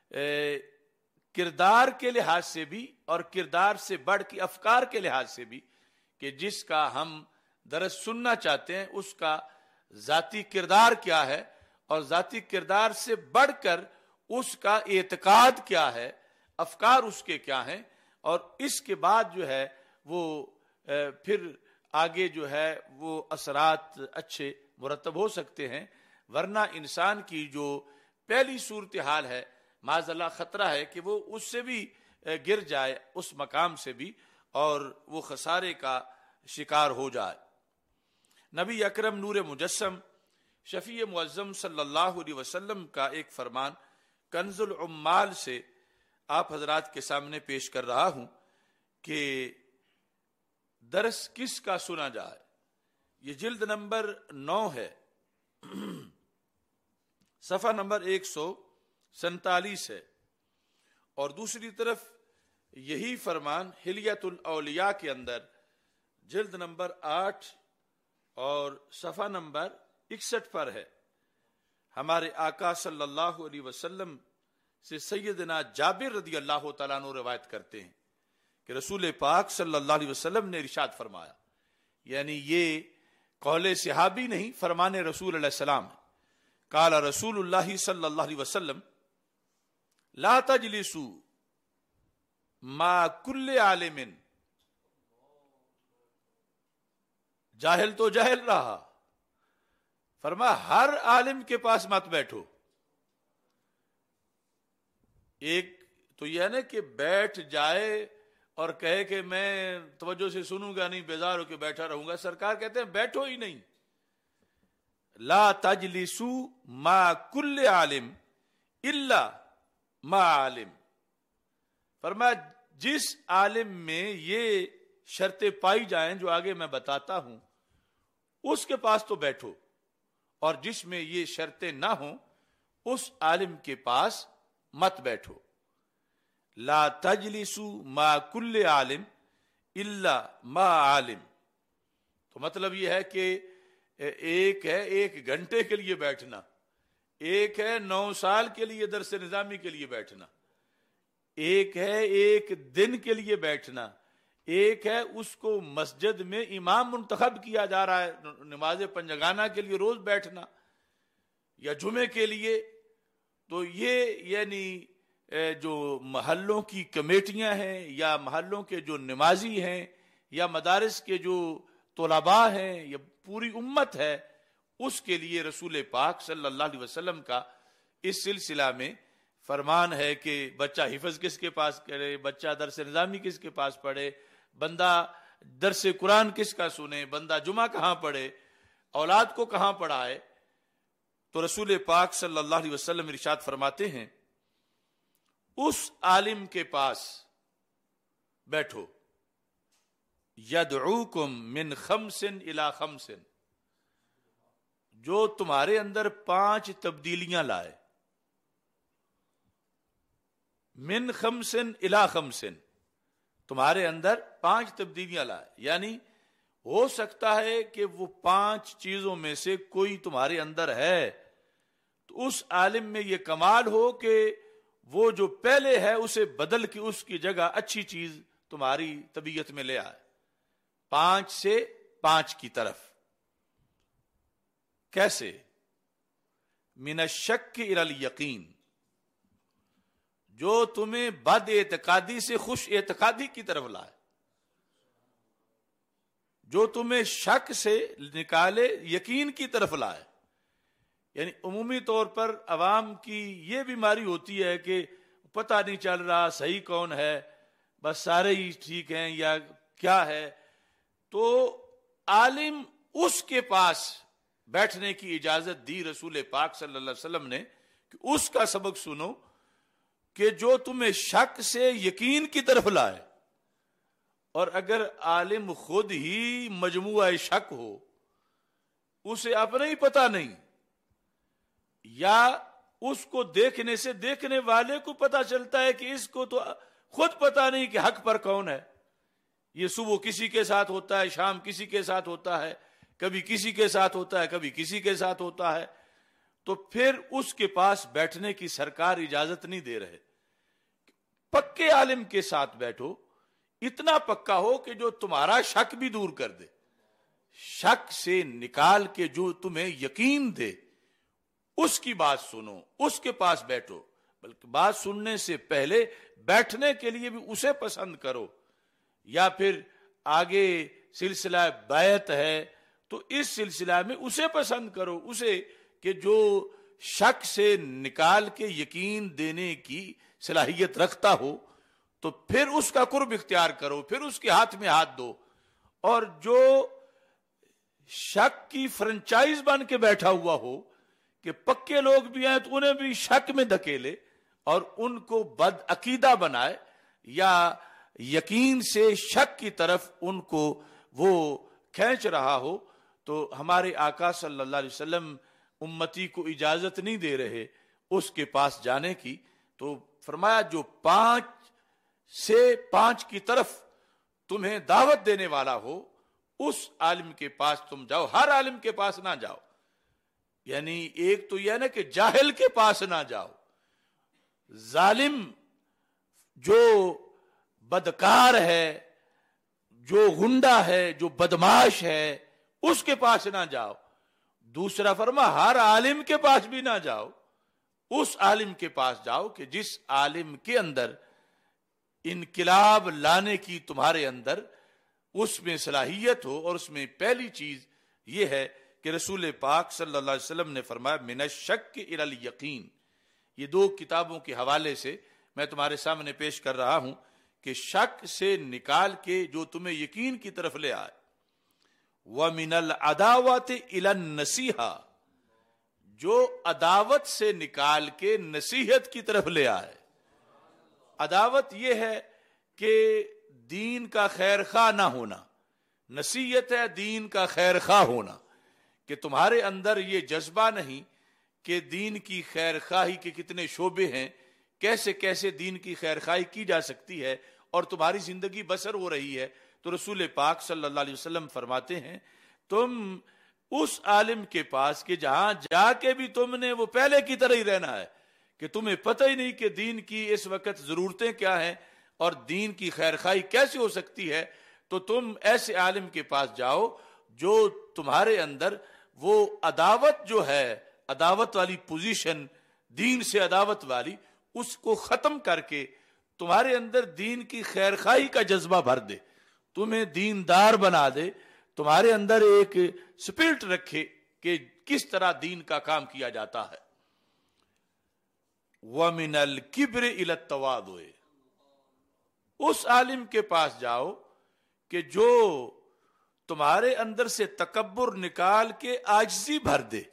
کردار کے لحاظ سے بھی اور کردار سے بڑھ کے افکار کے لحاظ سے بھی، کہ جس کا ہم درس سننا چاہتے ہیں اس کا ذاتی کردار کیا ہے، اور ذاتی کردار سے بڑھ کر اس کا اعتقاد کیا ہے، افکار اس کے کیا ہیں، اور اس کے بعد جو ہے وہ پھر آگے جو ہے وہ اثرات اچھے مرتب ہو سکتے ہیں. ورنہ انسان کی جو پہلی صورتحال ہے معاذ اللہ خطرہ ہے کہ وہ اس سے بھی گر جائے، اس مقام سے بھی، اور وہ خسارے کا شکار ہو جائے۔ نبی اکرم نور مجسم شفیع معظم صلی اللہ علیہ وسلم کا ایک فرمان کنز العمال سے آپ حضرات کے سامنے پیش کر رہا ہوں کہ درس کس کا سنا جائے۔ یہ جلد نمبر 9 ہے، صفحہ نمبر 147 ہے، اور دوسری طرف یہی فرمان حلیت الاولیاء کے اندر جلد نمبر 8 اور صفحہ نمبر 61 پر ہے۔ ہمارے آقا صلی اللہ علیہ وسلم سے سیدنا جابر رضی اللہ تعالیٰ عنہ روایت کرتے ہیں کہ رسول پاک صلی اللہ علیہ وسلم نے ارشاد فرمایا، یعنی یہ قول صحابی نہیں، فرمان رسول علیہ السلام ہے۔ قال رسول اللہ صلی اللہ علیہ وسلم لا تجلسوا مع کل عالم، جاہل تو جاہل رہا، فرمایا ہر عالم کے پاس مت بیٹھو۔ ایک تو یہ ہے نا کہ بیٹھ جائے اور کہے کہ میں توجہ سے سنوں گا نہیں، بیزار ہو کے بیٹھا رہوں گا۔ سرکار کہتے ہیں بیٹھو ہی نہیں۔ لا تجلسوا مع کل عالم الا مع عالم، فرمایا جس عالم میں یہ شرطیں پائی جائیں جو آگے میں بتاتا ہوں اس کے پاس تو بیٹھو، اور جس میں یہ شرطیں نہ ہوں اس عالم کے پاس مت بیٹھو۔ لا تجلسوا مع کل عالم الا مع عالم، تو مطلب یہ ہے کہ ایک ہے 1 گھنٹے کے لیے بیٹھنا، ایک ہے 9 سال کے لیے درس نظامی کے لیے بیٹھنا، ایک ہے 1 دن کے لیے بیٹھنا، ایک ہے اس کو مسجد میں امام منتخب کیا جا رہا ہے نماز پنجگانہ کے لیے روز بیٹھنا، یا جمعے کے لیے۔ تو یہ یعنی جو محلوں کی کمیٹیاں ہیں یا محلوں کے جو نمازی ہیں یا مدارس کے جو طلباء ہیں یا پوری امت ہے، اس کے لیے رسول پاک صلی اللہ علیہ وسلم کا اس سلسلہ میں فرمان ہے کہ بچہ حفظ کس کے پاس کرے، بچہ درس نظامی کس کے پاس پڑھے، بندہ درس قرآن کس کا سنے، بندہ جمعہ کہاں پڑھے، اولاد کو کہاں پڑھائے۔ تو رسول پاک صلی اللہ علیہ وسلم ارشاد فرماتے ہیں اس عالم کے پاس بیٹھو، یدعوکم من 5 الی 5، جو تمہارے اندر 5 تبدیلیاں لائے، من 5 الی 5، تمہارے اندر 5 تبدیلیاں لائے، یعنی ہو سکتا ہے کہ وہ 5 چیزوں میں سے کوئی تمہارے اندر ہے، تو اس عالم میں یہ کمال ہو کہ وہ جو پہلے ہے اسے بدل کے اس کی جگہ اچھی چیز تمہاری طبیعت میں لے آئے، 5 سے 5 کی طرف۔ کیسے؟ من الشک الی الیقین، جو تمہیں بد اعتقادی سے خوش اعتقادی کی طرف لائے، جو تمہیں شک سے نکالے یقین کی طرف لائے۔ یعنی عمومی طور پر عوام کی یہ بیماری ہوتی ہے کہ پتہ نہیں چل رہا صحیح کون ہے، بس سارے ہی ٹھیک ہیں یا کیا ہے۔ تو عالم اس کے پاس بیٹھنے کی اجازت دی رسول پاک صلی اللہ علیہ وسلم نے کہ اس کا سبق سنو کہ جو تمہیں شک سے یقین کی طرف لائے۔ اور اگر عالم خود ہی مجموعہ شک ہو، اسے اپنا ہی پتہ نہیں، یا اس کو دیکھنے سے دیکھنے والے کو پتہ چلتا ہے کہ اس کو تو خود پتہ نہیں کہ حق پر کون ہے، یہ صبح کسی کے ساتھ ہوتا ہے، شام کسی کے ساتھ ہوتا ہے، کبھی کسی کے ساتھ ہوتا ہے، کبھی کسی کے ساتھ ہوتا ہے، تو پھر اس کے پاس بیٹھنے کی سرکار اجازت نہیں دے رہے۔ پکے عالم کے ساتھ بیٹھو، اتنا پکا ہو کہ جو تمہارا شک بھی دور کر دے، شک سے نکال کے جو تمہیں یقین دے، اس کی بات سنو، اس کے پاس بیٹھو۔ بلکہ بات سننے سے پہلے بیٹھنے کے لیے بھی اسے پسند کرو، یا پھر آگے سلسلہ بیعت ہے تو اس سلسلہ میں اسے پسند کرو، اسے کہ جو شک سے نکال کے یقین دینے کی صلاحیت رکھتا ہو تو پھر اس کا قرب اختیار کرو، پھر اس کے ہاتھ میں ہاتھ دو. اور جو شک کی فرنچائز بن کے بیٹھا ہوا ہو کہ پکے لوگ بھی ہیں تو انہیں بھی شک میں دھکیلے اور ان کو بد عقیدہ بنائے یا یقین سے شک کی طرف ان کو وہ کھینچ رہا ہو، تو ہمارے آقا صلی اللہ علیہ وسلم امتی کو اجازت نہیں دے رہے اس کے پاس جانے کی. تو فرمایا جو 5 سے 5 کی طرف تمہیں دعوت دینے والا ہو اس عالم کے پاس تم جاؤ، ہر عالم کے پاس نہ جاؤ. یعنی ایک تو یہ نا کہ جاہل کے پاس نہ جاؤ، ظالم جو بدکار ہے، جو غنڈہ ہے، جو بدماش ہے، اس کے پاس نہ جاؤ. دوسرا فرما ہر عالم کے پاس بھی نہ جاؤ، اس عالم کے پاس جاؤ کہ جس عالم کے اندر انقلاب لانے کی تمہارے اندر اس میں صلاحیت ہو. اور اس میں پہلی چیز یہ ہے کہ رسول پاک صلی اللہ علیہ وسلم نے فرمایا من الشک الی الیقین. یہ 2 کتابوں کے حوالے سے میں تمہارے سامنے پیش کر رہا ہوں کہ شک سے نکال کے جو تمہیں یقین کی طرف لے آئے. وَمِنَ الْعَدَاوَةِ إِلَى النَّصِيحَةِ، جو عداوت سے نکال کے نصیحت کی طرف لے آئے. عداوت یہ ہے کہ دین کا خیر خواہ نہ ہونا، نصیحت ہے دین کا خیر خواہ ہونا، کہ تمہارے اندر یہ جذبہ نہیں کہ دین کی خیر خواہی کے کتنے شعبے ہیں، کیسے کیسے دین کی خیر خواہی کی جا سکتی ہے اور تمہاری زندگی بسر ہو رہی ہے. تو رسول پاک صلی اللہ علیہ وسلم فرماتے ہیں تم اس عالم کے پاس کہ جہاں جا کے بھی تم نے وہ پہلے کی طرح ہی رہنا ہے، کہ تمہیں پتہ ہی نہیں کہ دین کی اس وقت ضرورتیں کیا ہیں اور دین کی خیر خواہی کیسے ہو سکتی ہے، تو تم ایسے عالم کے پاس جاؤ جو تمہارے اندر وہ عداوت جو ہے، عداوت والی پوزیشن، دین سے عداوت والی، اس کو ختم کر کے تمہارے اندر دین کی خیر خواہی کا جذبہ بھر دے، تمہیں دیندار بنا دے، تمہارے اندر ایک سپرٹ رکھے کہ کس طرح دین کا کام کیا جاتا ہے. وَمِنَ الْكِبْرِ إِلَى التَّوَاضُعِ، اس عالم کے پاس جاؤ کہ جو تمہارے اندر سے تکبر نکال کے عاجزی بھر دے.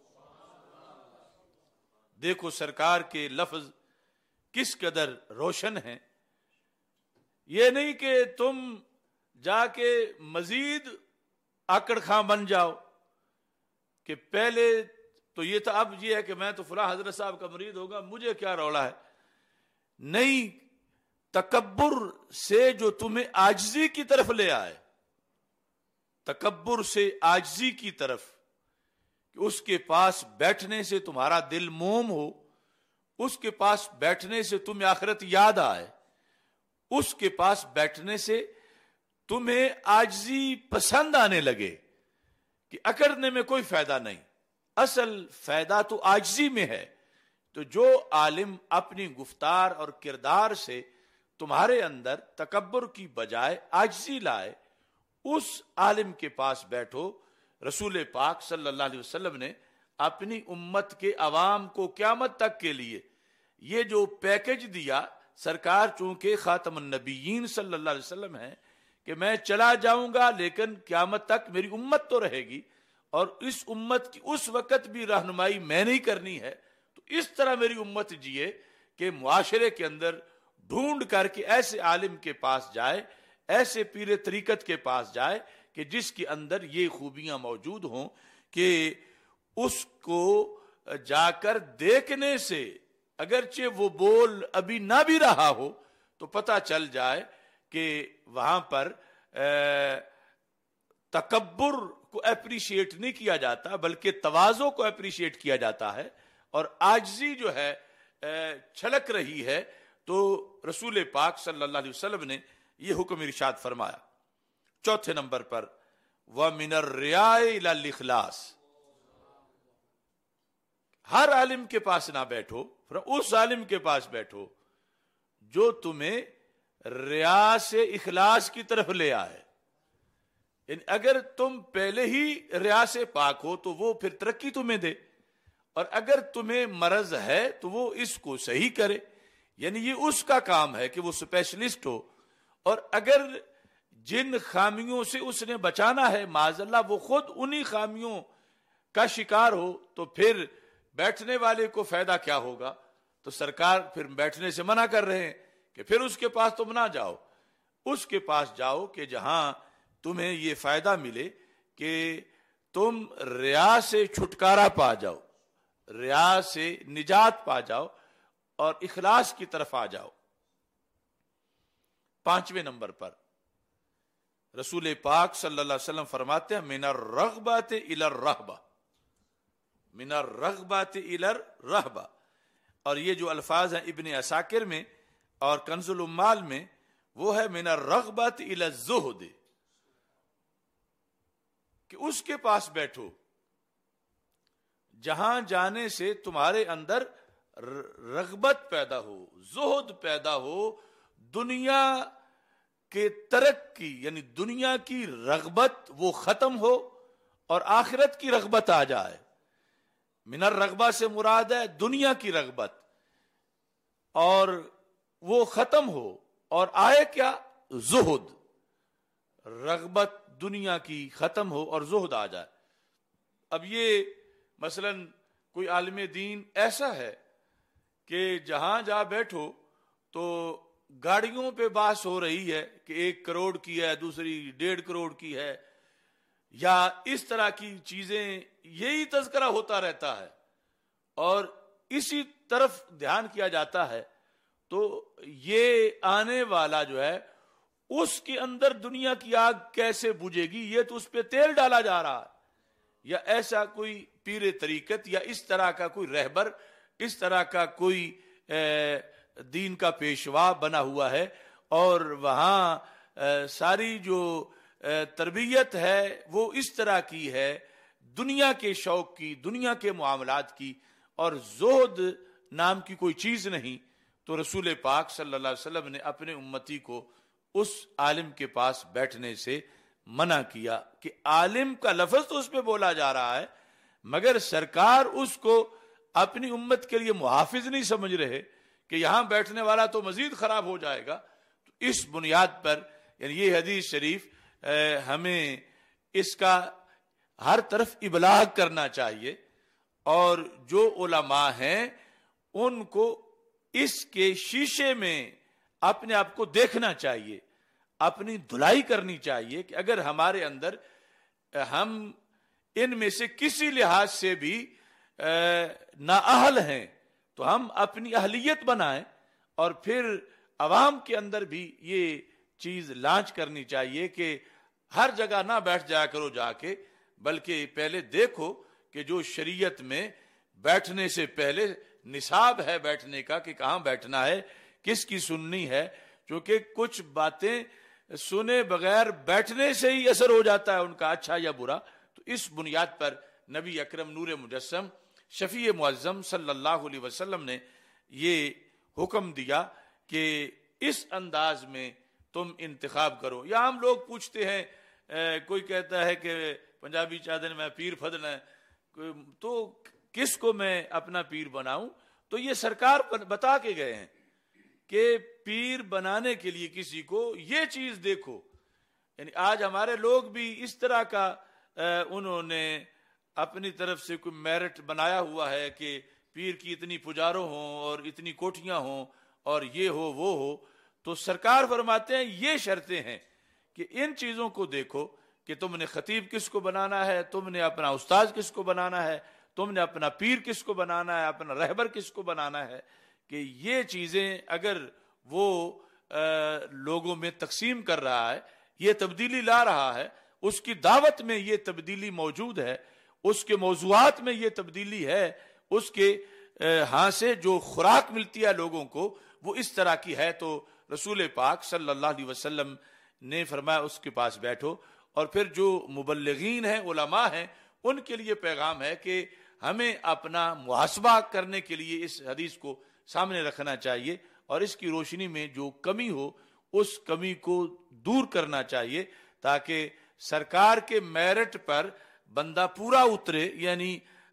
دیکھو سرکار کے لفظ کس قدر روشن ہیں. یہ نہیں کہ تم جا کے مزید آکڑ خاں بن جاؤ کہ پہلے تو یہ تھا، اب یہ ہے کہ میں تو فلاں حضرت صاحب کا مرید ہوگا، مجھے کیا رولا ہے. نہیں، تکبر سے جو تمہیں عاجزی کی طرف لے آئے، تکبر سے عاجزی کی طرف، کہ اس کے پاس بیٹھنے سے تمہارا دل موم ہو، اس کے پاس بیٹھنے سے تمہیں آخرت یاد آئے، اس کے پاس بیٹھنے سے تمہیں عاجزی پسند آنے لگے کہ اکڑنے میں کوئی فائدہ نہیں، اصل فائدہ تو عاجزی میں ہے. تو جو عالم اپنی گفتار اور کردار سے تمہارے اندر تکبر کی بجائے عاجزی لائے، اس عالم کے پاس بیٹھو. رسول پاک صلی اللہ علیہ وسلم نے اپنی امت کے عوام کو قیامت تک کے لیے یہ جو پیکج دیا، سرکار چونکہ خاتم النبیین صلی اللہ علیہ وسلم ہیں کہ میں چلا جاؤں گا لیکن قیامت تک میری امت تو رہے گی، اور اس امت کی اس وقت بھی رہنمائی میں نہیں کرنی ہے. تو اس طرح میری امت جیے کہ معاشرے کے اندر ڈھونڈ کر کے ایسے عالم کے پاس جائے، ایسے پیر طریقت کے پاس جائے کہ جس کے اندر یہ خوبیاں موجود ہوں کہ اس کو جا کر دیکھنے سے اگرچہ وہ بول ابھی نہ بھی رہا ہو تو پتہ چل جائے کہ وہاں پر تکبر کو اپریشیٹ نہیں کیا جاتا بلکہ تواضع کو اپریشیٹ کیا جاتا ہے، اور عاجزی جو ہے چھلک رہی ہے. تو رسول پاک صلی اللہ علیہ وسلم نے یہ حکم ارشاد فرمایا. چوتھے نمبر پر وَمِنَ الرِّيَاءِ إِلَى الْإِخْلَاصِ، ہر عالم کے پاس نہ بیٹھو، اس عالم کے پاس بیٹھو جو تمہیں ریا سے اخلاص کی طرف لے آئے. یعنی اگر تم پہلے ہی ریا سے پاک ہو تو وہ پھر ترقی تمہیں دے، اور اگر تمہیں مرض ہے تو وہ اس کو صحیح کرے، یعنی یہ اس کا کام ہے کہ وہ اسپیشلسٹ ہو، اور اگر جن خامیوں سے اس نے بچانا ہے معاذ اللہ وہ خود انہی خامیوں کا شکار ہو، تو پھر بیٹھنے والے کو فائدہ کیا ہوگا؟ تو سرکار پھر بیٹھنے سے منع کر رہے ہیں کہ پھر اس کے پاس تم نہ جاؤ، اس کے پاس جاؤ کہ جہاں تمہیں یہ فائدہ ملے کہ تم ریا سے چھٹکارا پا جاؤ، ریا سے نجات پا جاؤ اور اخلاص کی طرف آ جاؤ۔ 5ویں نمبر پر رسول پاک صلی اللہ علیہ وسلم فرماتے ہیں من الرغبات الی الرہبہ، من الرغبات الی الرہبہ، اور یہ جو الفاظ ہیں ابن عساکر میں اور کنز العمال میں وہ ہے من الرغبات الی الزہد، کہ اس کے پاس بیٹھو جہاں جانے سے تمہارے اندر رغبت پیدا ہو، زہد پیدا ہو، دنیا کے ترک کی یعنی دنیا کی رغبت وہ ختم ہو اور آخرت کی رغبت آ جائے۔ من الرغبہ سے مراد ہے دنیا کی رغبت، اور وہ ختم ہو اور آئے کیا؟ زہد، رغبت دنیا کی ختم ہو اور زہد آ جائے۔ اب یہ مثلا کوئی عالم دین ایسا ہے کہ جہاں جا بیٹھو تو گاڑیوں پہ بحث ہو رہی ہے کہ 1 کروڑ کی ہے، دوسری 1.5 کروڑ کی ہے، یا اس طرح کی چیزیں، یہی تذکرہ ہوتا رہتا ہے اور اسی طرف دھیان کیا جاتا ہے، تو یہ آنے والا جو ہے اس کے اندر دنیا کی آگ کیسے بجھے گی؟ یہ تو اس پہ تیل ڈالا جا رہا ہے، یا ایسا کوئی پیر طریقت یا اس طرح کا کوئی رہبر، اس طرح کا کوئی دین کا پیشوا بنا ہوا ہے، اور وہاں ساری جو تربیت ہے وہ اس طرح کی ہے، دنیا کے شوق کی، دنیا کے معاملات کی، اور زہد نام کی کوئی چیز نہیں۔ تو رسول پاک صلی اللہ علیہ وسلم نے اپنے امتی کو اس عالم کے پاس بیٹھنے سے منع کیا کہ عالم کا لفظ تو اس پہ بولا جا رہا ہے، مگر سرکار اس کو اپنی امت کے لیے محافظ نہیں سمجھ رہے کہ یہاں بیٹھنے والا تو مزید خراب ہو جائے گا۔ تو اس بنیاد پر یعنی یہ حدیث شریف ہمیں اس کا ہر طرف ابلاغ کرنا چاہیے، اور جو علماء ہیں ان کو اس کے شیشے میں اپنے آپ کو دیکھنا چاہیے، اپنی دھلائی کرنی چاہیے کہ اگر ہمارے اندر ہم ان میں سے کسی لحاظ سے بھی نااہل ہیں تو ہم اپنی اہلیت بنائیں، اور پھر عوام کے اندر بھی یہ چیز لانچ کرنی چاہیے کہ ہر جگہ نہ بیٹھ جایا کرو جا کے، بلکہ پہلے دیکھو کہ جو شریعت میں بیٹھنے سے پہلے نصاب ہے بیٹھنے کا کہ کہاں بیٹھنا ہے، کس کی سننی ہے، کیونکہ کچھ باتیں سنے بغیر بیٹھنے سے ہی اثر ہو جاتا ہے ان کا، اچھا یا برا۔ تو اس بنیاد پر نبی اکرم نور مجسم شفیع معظم صلی اللہ علیہ وسلم نے یہ حکم دیا کہ اس انداز میں تم انتخاب کرو۔ یا ہم لوگ پوچھتے ہیں، کوئی کہتا ہے کہ پنجابی چادر میں پیر پھدنا ہے، تو کس کو میں اپنا پیر بناؤں؟ تو یہ سرکار بتا کے گئے ہیں کہ پیر بنانے کے لیے کسی کو یہ چیز دیکھو۔ یعنی آج ہمارے لوگ بھی اس طرح کا انہوں نے اپنی طرف سے کوئی میرٹ بنایا ہوا ہے کہ پیر کی اتنی پجاروں ہوں اور اتنی کوٹھیاں ہوں اور یہ ہو وہ ہو۔ تو سرکار فرماتے ہیں یہ شرطیں ہیں کہ ان چیزوں کو دیکھو کہ تم نے خطیب کس کو بنانا ہے، تم نے اپنا استاذ کس کو بنانا ہے، تم نے اپنا پیر کس کو بنانا ہے، اپنا رہبر کس کو بنانا ہے، کہ یہ چیزیں اگر وہ لوگوں میں تقسیم کر رہا ہے، یہ تبدیلی لا رہا ہے، اس کی دعوت میں یہ تبدیلی موجود ہے، اس کے موضوعات میں یہ تبدیلی ہے، اس کے ہاں سے جو خوراک ملتی ہے لوگوں کو وہ اس طرح کی ہے، تو رسول پاک صلی اللہ علیہ وسلم نے فرمایا اس کے پاس بیٹھو۔ اور پھر جو مبلغین ہیں، علماء ہیں، ان کے لیے پیغام ہے کہ ہمیں اپنا محاسبہ کرنے کے لیے اس حدیث کو سامنے رکھنا چاہیے، اور اس کی روشنی میں جو کمی ہو اس کمی کو دور کرنا چاہیے، تاکہ سرکار کے میرٹ پر بندہ پورا اترے۔ یعنی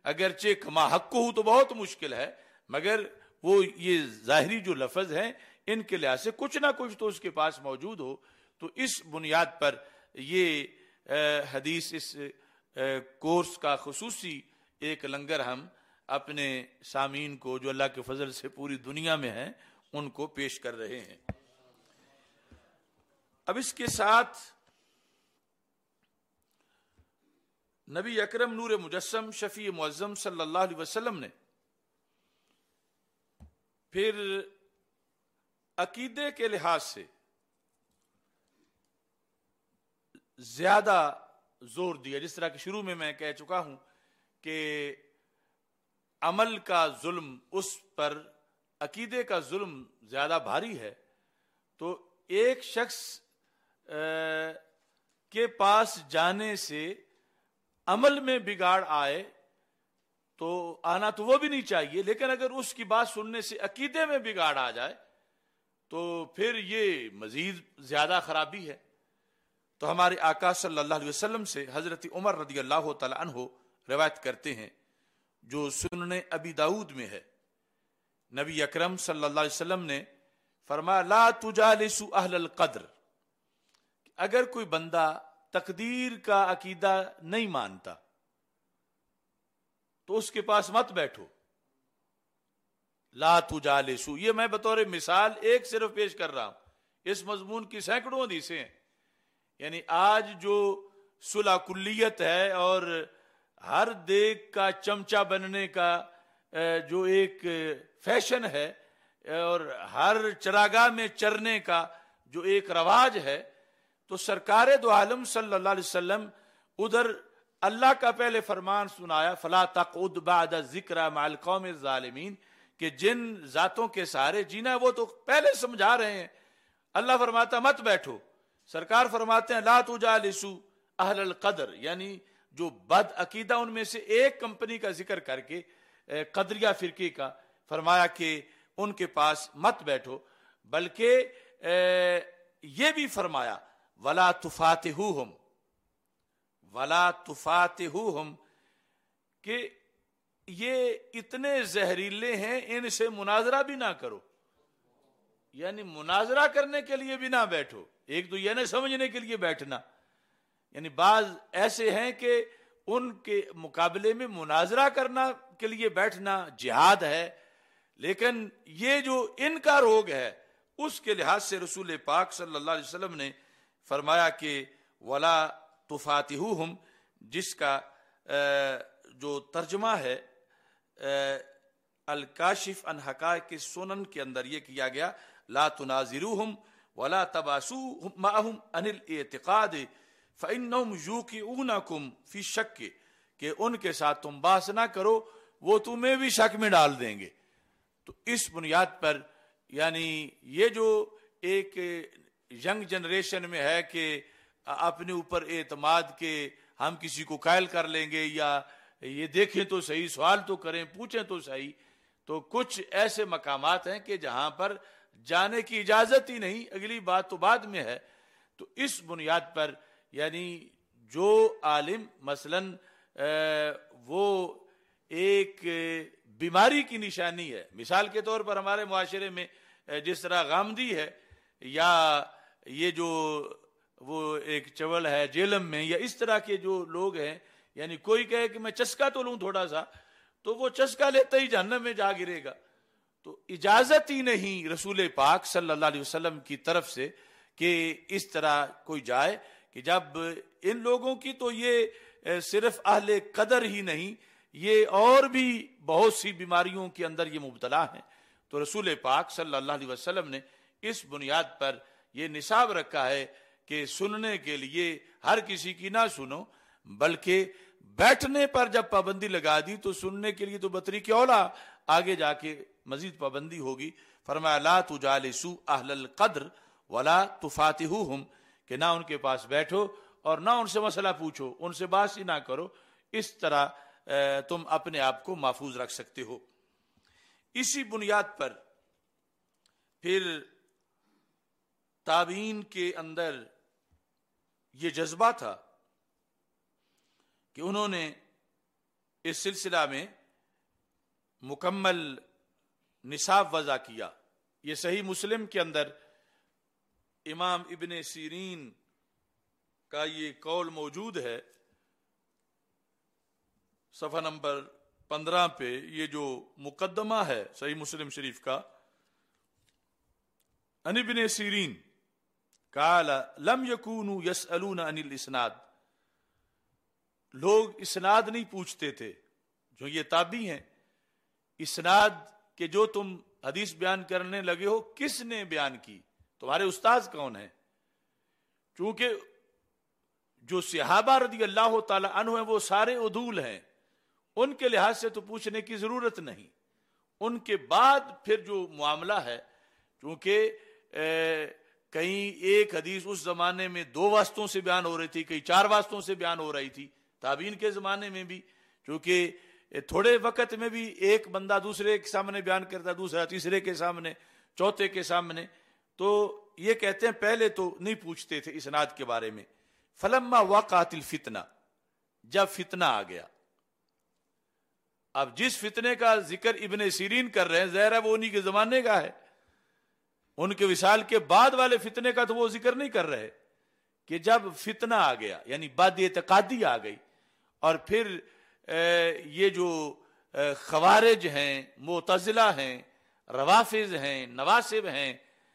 اگرچہ کما حق کو ہو تو بہت مشکل ہے، مگر وہ یہ ظاہری جو لفظ ہیں ان کے لحاظ سے کچھ نہ کچھ تو اس کے پاس موجود ہو. تو اس بنیاد پر یہ حدیث، اس کورس کا خصوصی ایک لنگر ہم اپنے سامعین کو جو اللہ کے فضل سے پوری دنیا میں ہیں ان کو پیش کر رہے ہیں. اب اس کے ساتھ نبی اکرم نور مجسم شفیع معظم صلی اللہ علیہ وسلم نے پھر عقیدے کے لحاظ سے زیادہ زور دیا. جس طرح کہ شروع میں کہہ چکا ہوں کہ عمل کا ظلم اس پر عقیدے کا ظلم زیادہ بھاری ہے. تو ایک شخص کے پاس جانے سے عمل میں بگاڑ آئے تو آنا تو وہ بھی نہیں چاہیے، لیکن اگر اس کی بات سننے سے عقیدے میں بگاڑ آ جائے تو پھر یہ مزید زیادہ خرابی ہے. تو ہمارے آقا صلی اللہ علیہ وسلم سے حضرت عمر رضی اللہ تعالی عنہ روایت کرتے ہیں جو سنن ابی داؤد میں ہے. نبی اکرم صلی اللہ علیہ وسلم نے فرمایا لا تجالسوا اہل القدر، اگر کوئی بندہ تقدیر کا عقیدہ نہیں مانتا تو اس کے پاس مت بیٹھو. لا تجالسوا، یہ میں بطور مثال ایک صرف پیش کر رہا ہوں، اس مضمون کی سینکڑوں حدیثیں ہیں. یعنی آج جو صلح کلیت ہے اور ہر دیگ کا چمچہ بننے کا جو ایک فیشن ہے اور ہر چراگاہ میں چرنے کا جو ایک رواج ہے، تو سرکار دو عالم صلی اللہ علیہ وسلم ادھر اللہ کا پہلے فرمان سنایا فلا تقعد بعد الذکر مع القوم الظالمین، کہ جن ذاتوں کے سہارے جینا ہے وہ تو پہلے سمجھا رہے ہیں. اللہ فرماتا مت بیٹھو، سرکار فرماتے ہیں لا تجالسوا اہل القدر، یعنی جو بد عقیدہ ان میں سے ایک کمپنی کا ذکر کر کے قدریہ فرقے کا فرمایا کہ ان کے پاس مت بیٹھو، بلکہ یہ بھی فرمایا ولا تفاتحوہم، ولا تفاتحوہم، کہ یہ اتنے زہریلے ہیں ان سے مناظرہ بھی نہ کرو. یعنی مناظرہ کرنے کے لیے بھی نہ بیٹھو. ایک تو یہ نہ سمجھنے کے لیے بیٹھنا، یعنی بعض ایسے ہیں کہ ان کے مقابلے میں مناظرہ کرنا کے لیے بیٹھنا جہاد ہے، لیکن یہ جو ان کا روگ ہے اس کے لحاظ سے رسول پاک صلی اللہ علیہ وسلم نے فرمایا کہ ولا تفاتحوہم، جس کا جو ترجمہ ہے الکاشف عن حقائق سنن کے اندر یہ کیا گیا لا تناظروہم ولا تباسوا معہم عن الاعتقاد فانہم یوقعونکم فی الشک، کہ ان کے ساتھ تم بحث نہ کرو، وہ تمہیں بھی شک میں ڈال دیں گے. تو اس بنیاد پر یعنی یہ جو ایک ینگ جنریشن میں ہے کہ اپنے اوپر اعتماد کے ہم کسی کو قائل کر لیں گے، یا یہ دیکھیں تو صحیح، سوال تو کریں، پوچھیں تو صحیح، تو کچھ ایسے مقامات ہیں کہ جہاں پر جانے کی اجازت ہی نہیں، اگلی بات تو بعد میں ہے. تو اس بنیاد پر یعنی جو عالم مثلاً وہ ایک بیماری کی نشانی ہے، مثال کے طور پر ہمارے معاشرے میں جس طرح غامدی ہے، یا یہ جو وہ ایک چول ہے جیلم میں، یا اس طرح کے جو لوگ ہیں، یعنی کوئی کہے کہ میں چسکا تو لوں تھوڑا سا، تو وہ چسکا لیتا ہی جہنم میں جا گرے گا. تو اجازت ہی نہیں رسول پاک صلی اللہ علیہ وسلم کی طرف سے کہ اس طرح کوئی جائے، کہ جب ان لوگوں کی تو یہ صرف اہل قدر ہی نہیں، یہ اور بھی بہت سی بیماریوں کے اندر یہ مبتلا ہیں. تو رسول پاک صلی اللہ علیہ وسلم نے اس بنیاد پر یہ نصاب رکھا ہے کہ سننے کے لیے ہر کسی کی نہ سنو، بلکہ بیٹھنے پر جب پابندی لگا دی تو سننے کے لیے تو بطریق اولا آگے جا کے مزید پابندی ہوگی. فرمایا لا تجالسوا اہل القدر ولا تفاتحوہم، کہ نہ ان کے پاس بیٹھو اور نہ ان سے مسئلہ پوچھو، ان سے بات ہی نہ کرو. اس طرح تم اپنے آپ کو محفوظ رکھ سکتے ہو. اسی بنیاد پر پھر تابعین کے اندر یہ جذبہ تھا کہ انہوں نے اس سلسلہ میں مکمل نصاب وضع کیا. یہ صحیح مسلم کے اندر امام ابن سیرین کا یہ قول موجود ہے. صفحہ نمبر 15 پہ یہ جو مقدمہ ہے صحیح مسلم شریف کا، ان ابن سیرین قال لم يكونوا يسألون عن الاسناد، لوگ اسناد نہیں پوچھتے تھے. جو یہ تابعی ہیں، اسناد کہ جو تم حدیث بیان کرنے لگے ہو کس نے بیان کی، تمہارے استاذ کون ہیں؟ چونکہ جو صحابہ رضی اللہ تعالی عنہ ہیں وہ سارے عدول ہیں، ان کے لحاظ سے تو پوچھنے کی ضرورت نہیں. ان کے بعد پھر جو معاملہ ہے، چونکہ کہیں ایک حدیث اس زمانے میں 2 واسطوں سے بیان ہو رہی تھی، کہیں 4 واسطوں سے بیان ہو رہی تھی. تابعین کے زمانے میں بھی چونکہ تھوڑے وقت میں بھی ایک بندہ دوسرے کے سامنے بیان کرتا، دوسرا تیسرے کے سامنے، چوتھے کے سامنے، تو یہ کہتے ہیں پہلے تو نہیں پوچھتے تھے اسناد کے بارے میں. فلما وقعت الفتنہ، جب فتنہ آ گیا. اب جس فتنے کا ذکر ابن سیرین کر رہے ہیں ظاہر ہے وہ انہی کے زمانے کا ہے، ان کے وصال کے بعد والے فتنے کا تو وہ ذکر نہیں کر رہے. کہ جب فتنہ آ گیا یعنی بد اعتقادی آ گئی، اور پھر یہ جو خوارج ہیں، معتزلہ ہیں، روافض ہیں، نواسب ہیں،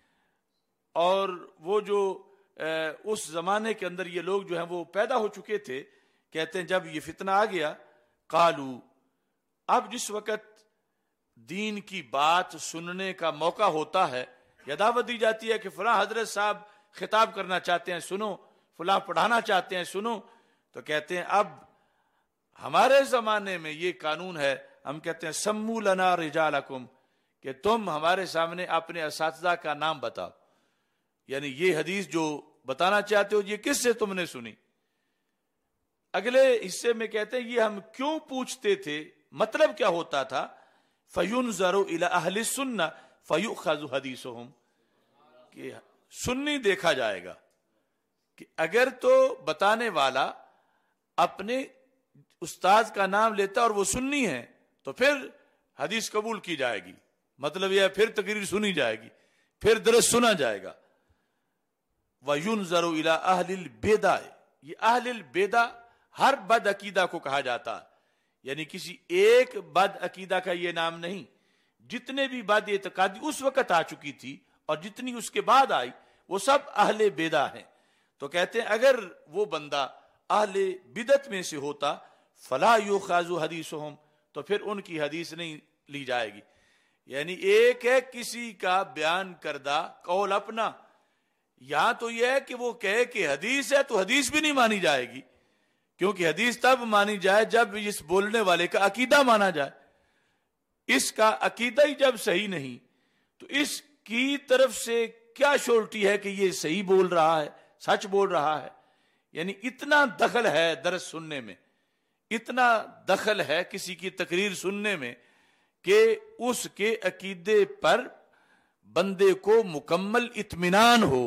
اور وہ جو اس زمانے کے اندر یہ لوگ جو ہیں وہ پیدا ہو چکے تھے، کہتے ہیں جب یہ فتنہ آ گیا، قالو، اب جس وقت دین کی بات سننے کا موقع ہوتا ہے یا دعوت دی جاتی ہے کہ فلاں حضرت صاحب خطاب کرنا چاہتے ہیں سنو، فلاں پڑھانا چاہتے ہیں سنو، تو کہتے ہیں اب ہمارے زمانے میں یہ قانون ہے، ہم کہتے ہیں سمو لنا رجالکم، کہ تم ہمارے سامنے اپنے اساتذہ کا نام بتاؤ. یعنی یہ حدیث جو بتانا چاہتے ہو یہ کس سے تم نے سنی؟ اگلے حصے میں کہتے ہیں یہ ہم کیوں پوچھتے تھے، مطلب کیا ہوتا تھا؟ فَيُنْظَرُ إِلَىٰ أَهْلِ السُّنَّةِ فَيُؤْخَذُ حَدِيثُهُمْ، کہ سنی دیکھا جائے گا کہ اگر تو بتانے والا اپنے استاذ کا نام لیتا اور وہ سنی ہے تو پھر حدیث قبول کی جائے گی، مطلب یہ پھر تقریر سنی جائے گی، پھر درس سنا جائے گا. وَيُنْظَرُ إِلَىٰ أَهْلِ الْبِدْعِ، یہ اہل البدع ہر بد عقیدہ کو کہا جاتا ہے، یعنی کسی ایک بد عقیدہ کا یہ نام نہیں، جتنے بھی بد اعتقادی اس وقت آ چکی تھی اور جتنی اس کے بعد آئی وہ سب اہل بدع ہیں. تو کہتے ہیں اگر وہ بندہ اہل بدعت میں سے ہوتا فلا یؤخذ حدیثہم، تو پھر ان کی حدیث نہیں لی جائے گی. یعنی ایک ہے کسی کا بیان کردہ قول اپنا، یہاں تو یہ ہے کہ وہ کہے کہ حدیث ہے تو حدیث بھی نہیں مانی جائے گی، کیونکہ حدیث تب مانی جائے جب اس بولنے والے کا عقیدہ مانا جائے. اس کا عقیدہ ہی جب صحیح نہیں تو اس کی طرف سے کیا شورٹی ہے کہ یہ صحیح بول رہا ہے، سچ بول رہا ہے؟ یعنی اتنا دخل ہے درس سننے میں، اتنا دخل ہے کسی کی تقریر سننے میں کہ اس کے عقیدے پر بندے کو مکمل اطمینان ہو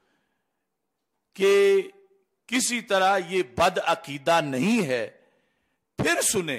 کہ کسی طرح یہ بد عقیدہ نہیں ہے، پھر سنیں.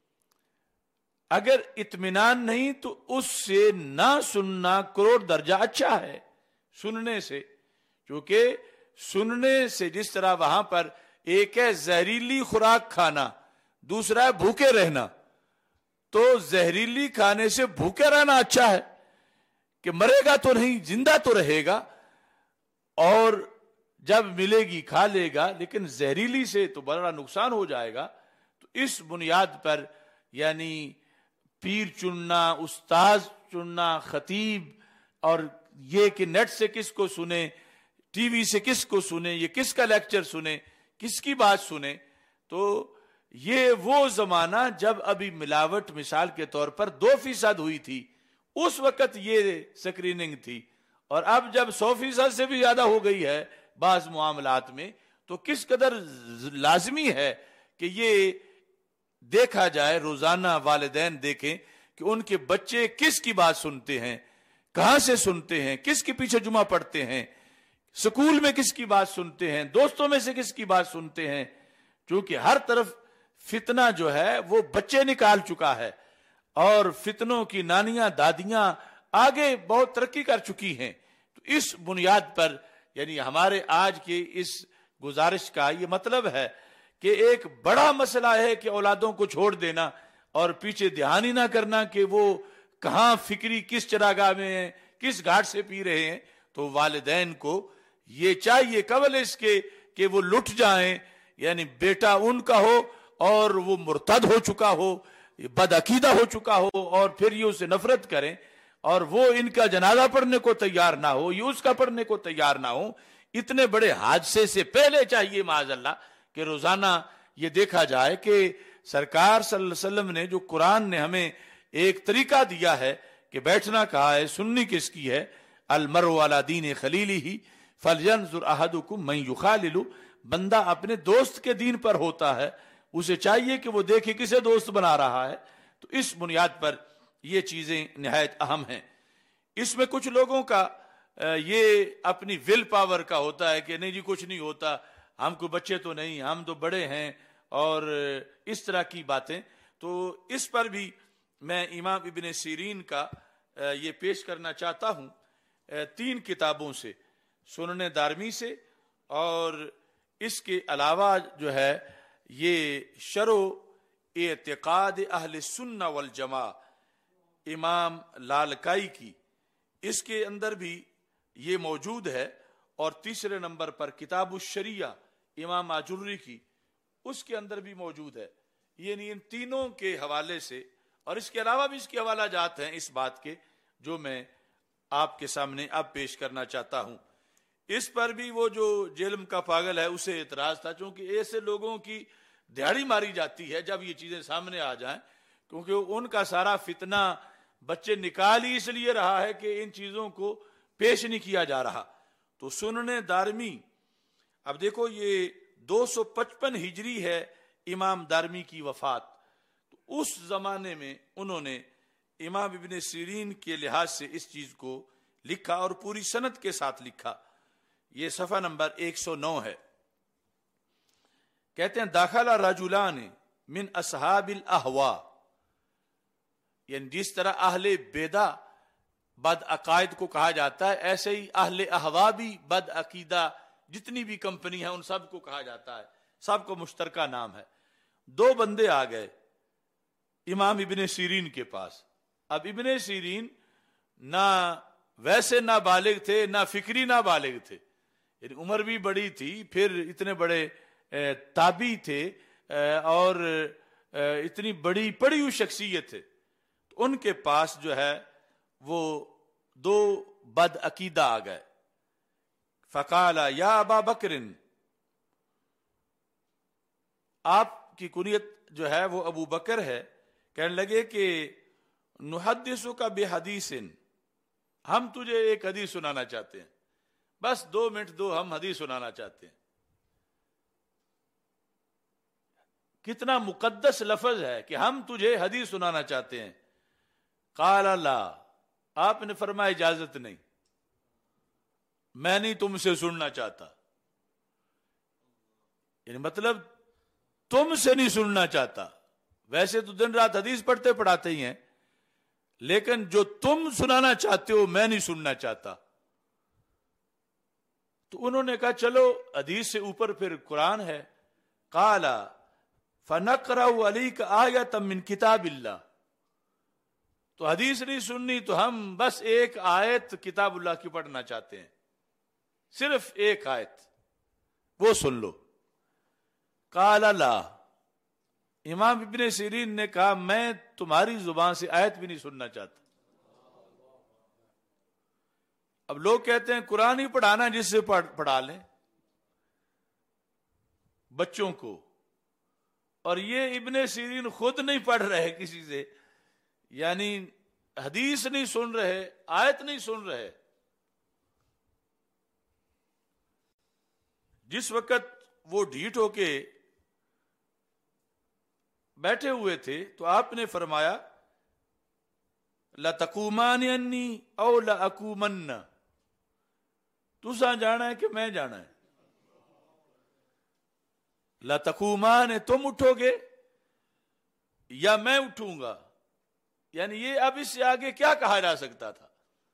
اگر اطمینان نہیں تو اس سے نہ سننا کروڑ درجہ اچھا ہے سننے سے. کیونکہ سننے سے جس طرح وہاں پر ایک ہے زہریلی خوراک کھانا، دوسرا ہے بھوکے رہنا، تو زہریلی کھانے سے بھوکے رہنا اچھا ہے کہ مرے گا تو نہیں، زندہ تو رہے گا، اور جب ملے گی کھا لے گا، لیکن زہریلی سے تو بڑا نقصان ہو جائے گا. تو اس بنیاد پر یعنی پیر چننا، استاذ چننا، خطیب، اور یہ کہ نیٹ سے کس کو سنے، ٹی وی سے کس کو سنے، یہ کس کا لیکچر سنے، کس کی بات سنے، تو یہ وہ زمانہ جب ابھی ملاوٹ مثال کے طور پر 2% ہوئی تھی، اس وقت یہ سکریننگ تھی. اور اب جب 100% سے بھی زیادہ ہو گئی ہے بعض معاملات میں، تو کس قدر لازمی ہے کہ یہ دیکھا جائے، روزانہ والدین دیکھیں کہ ان کے بچے کس کی بات سنتے ہیں، کہاں سے سنتے ہیں، کس کے پیچھے جمعہ پڑھتے ہیں، سکول میں کس کی بات سنتے ہیں، دوستوں میں سے کس کی بات سنتے ہیں. چونکہ ہر طرف فتنہ جو ہے وہ بچے نکال چکا ہے، اور فتنوں کی نانیاں دادیاں آگے بہت ترقی کر چکی ہیں. تو اس بنیاد پر یعنی ہمارے آج کی اس گزارش کا یہ مطلب ہے کہ ایک بڑا مسئلہ ہے کہ اولادوں کو چھوڑ دینا اور پیچھے دھیان ہی نہ کرنا کہ وہ کہاں فکری کس چراگاہ میں ہیں، کس گھاٹ سے پی رہے ہیں. تو والدین کو یہ چاہیے قبل اس کے کہ وہ لٹ جائیں، یعنی بیٹا ان کا ہو اور وہ مرتد ہو چکا ہو، بد عقیدہ ہو چکا ہو، اور پھر یہ اسے نفرت کریں اور وہ ان کا جنازہ پڑھنے کو تیار نہ ہو، یہ اس کا پڑھنے کو تیار نہ ہو. اتنے بڑے حادثے سے پہلے چاہیے معاذ اللہ کہ روزانہ یہ دیکھا جائے کہ سرکار صلی اللہ علیہ وسلم نے جو قرآن نے ہمیں ایک طریقہ دیا ہے کہ بیٹھنا کہا ہے، سننی کس کی ہے، المرء علی دین خلیلہ فلینظر احدکم من یخالل، بندہ اپنے دوست کے دین پر ہوتا ہے، اسے چاہیے کہ وہ دیکھے کسے دوست بنا رہا ہے. تو اس بنیاد پر یہ چیزیں نہایت اہم ہیں. اس میں کچھ لوگوں کا یہ اپنی ول پاور کا ہوتا ہے کہ نہیں جی کچھ نہیں ہوتا، ہم کو بچے تو نہیں، ہم تو بڑے ہیں، اور اس طرح کی باتیں. تو اس پر بھی میں امام ابن سیرین کا یہ پیش کرنا چاہتا ہوں 3 کتابوں سے، سنن دارمی سے، اور اس کے علاوہ جو ہے یہ شرح اعتقاد اہل سنہ والجماع امام لالکائی کی، اس کے اندر بھی یہ موجود ہے. اور تیسرے نمبر پر کتاب الشریعہ امام آجری کی، اس کے اندر بھی موجود ہے. یعنی ان تینوں کے حوالے سے، اور اس کے علاوہ بھی اس کے حوالہ جات ہیں اس بات کے جو میں آپ کے سامنے اب پیش کرنا چاہتا ہوں. اس پر بھی وہ جو جیلم کا پاگل ہے اسے اعتراض تھا، چونکہ ایسے لوگوں کی دہاڑی ماری جاتی ہے جب یہ چیزیں سامنے آ جائیں، کیونکہ ان کا سارا فتنہ بچے نکال ہی اس لیے رہا ہے کہ ان چیزوں کو پیش نہیں کیا جا رہا. تو سنن دارمی، اب دیکھو یہ 255 ہجری ہے امام دارمی کی وفات. تو اس زمانے میں انہوں نے امام ابن سیرین کے لحاظ سے اس چیز کو لکھا اور پوری سند کے ساتھ لکھا. یہ صفحہ نمبر 109 ہے. کہتے ہیں داخل رجلان من اصحاب الاہواء، یعنی جس طرح اہل بیدع بد عقائد کو کہا جاتا ہے، ایسے ہی اہل اہواء بھی بد عقیدہ جتنی بھی کمپنی ہیں ان سب کو کہا جاتا ہے، سب کو مشترکہ نام ہے. 2 بندے آ گئے امام ابن سیرین کے پاس. اب ابن سیرین نہ ویسے نہ بالغ تھے، نہ فکری نہ بالغ تھے، یعنی عمر بھی بڑی تھی، پھر اتنے بڑے تابعی تھے، اور اتنی بڑی پڑھی ہوئی شخصیت تھے. تو ان کے پاس جو ہے وہ 2 بد عقیدہ آ گئے. فقال یا ابا بکر، آپ کی کنیت جو ہے وہ ابو بکر ہے، کہنے لگے کہ نحدثک بحدیث، ہم تجھے ایک حدیث سنانا چاہتے ہیں، بس 2 منٹ دو، ہم حدیث سنانا چاہتے ہیں. کتنا مقدس لفظ ہے کہ ہم تجھے حدیث سنانا چاہتے ہیں. قال لا، آپ نے فرمایا اجازت نہیں، میں نہیں تم سے سننا چاہتا. یعنی مطلب تم سے نہیں سننا چاہتا. ویسے تو دن رات حدیث پڑھتے پڑھاتے ہی ہیں، لیکن جو تم سنانا چاہتے ہو میں نہیں سننا چاہتا. تو انہوں نے کہا چلو حدیث سے اوپر پھر قرآن ہے. قال فنقرأ علیک آیۃ من کتاب اللہ، تو حدیث نہیں سننی، تو ہم بس ایک آیت کتاب اللہ کی پڑھنا چاہتے ہیں، صرف ایک آیت، وہ سن لو. قال لا، امام ابن سیرین نے کہا میں تمہاری زبان سے آیت بھی نہیں سننا چاہتا. اب لوگ کہتے ہیں قرآن ہی پڑھانا، جس سے پڑھا لیں بچوں کو، اور یہ ابن سیرین خود نہیں پڑھ رہے کسی سے، یعنی حدیث نہیں سن رہے، آیت نہیں سن رہے. جس وقت وہ ڈھیٹ ہو کے بیٹھے ہوئے تھے تو آپ نے فرمایا لَتَقُومَانِ أَنِّي أَوْ لَأَقُومَنَّ، تساں جانا ہے کہ میں جانا ہے. لَتَقُومَانِ، تم اٹھو گے، یا میں اٹھوں گا، یعنی یہ اب اس سے آگے کیا کہا جا سکتا تھا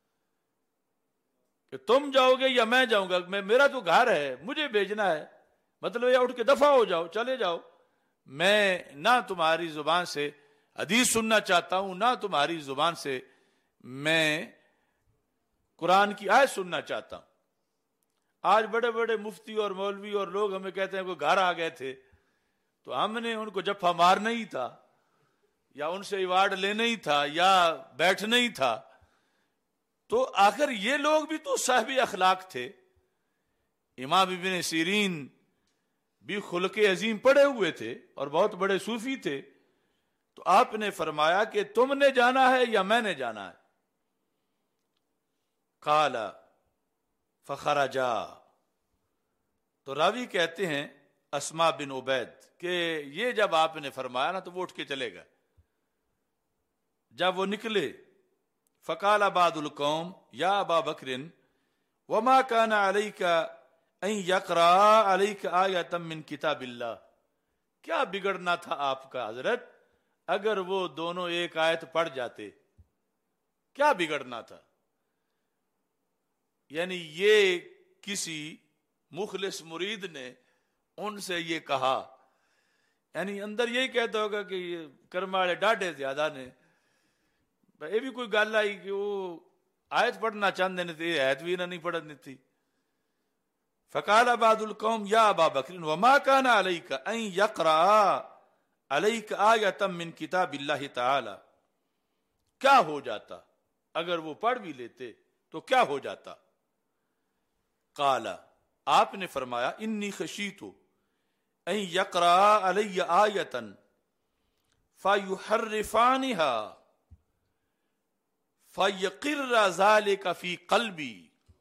کہ تم جاؤ گے یا میں جاؤں گا؟ میرا تو گھر ہے، مجھے بھیجنا ہے، مطلب یہ اٹھ کے دفع ہو جاؤ، چلے جاؤ، میں نہ تمہاری زبان سے حدیث سننا چاہتا ہوں، نہ تمہاری زبان سے میں قرآن کی آیت سننا چاہتا ہوں۔ آج بڑے بڑے مفتی اور مولوی اور لوگ ہمیں کہتے ہیں کہ گھر آ گئے تھے تو ہم نے ان کو جفا مارنا ہی تھا، یا ان سے ایوارڈ لینا ہی تھا، یا بیٹھنا ہی تھا۔ تو آخر یہ لوگ بھی تو صاحب اخلاق تھے۔ امام ابن سیرین بھی خلق عظیم پڑھے ہوئے تھے اور بہت بڑے صوفی تھے، تو آپ نے فرمایا کہ تم نے جانا ہے یا میں نے جانا ہے؟ قال فخرجا، تو راوی کہتے ہیں اسما بن عبید کہ یہ جب آپ نے فرمایا نا تو وہ اٹھ کے چلے گئے۔ جب وہ نکلے فقال بعض القوم یا ابا بکر وما كان عليك ان يقرأ عليك آية من کتاب اللہ، کیا بگڑنا تھا آپ کا حضرت اگر وہ دونوں ایک آیت پڑھ جاتے؟ کیا بگڑنا تھا؟ یعنی یہ کسی مخلص مرید نے ان سے یہ کہا، یعنی اندر یہی کہتا ہوگا کہ یہ کرم والے ڈاڈے زیادہ نے، یہ بھی کوئی گل آئی کہ وہ آیت پڑھنا چاہتے نہیں تھے، آیت بھی نہیں پڑھنی تھی۔ فقال بعض القوم یا ابا بکر وما كان عليك ان يقرأ عليك آية من کتاب اللہ تعالی، کیا ہو جاتا اگر وہ پڑھ بھی لیتے تو کیا ہو جاتا؟ قال، آپ نے فرمایا انی خشیت ان يقرأ علی آیۃ فیحرفانها فیقر ذلک فی قلبی،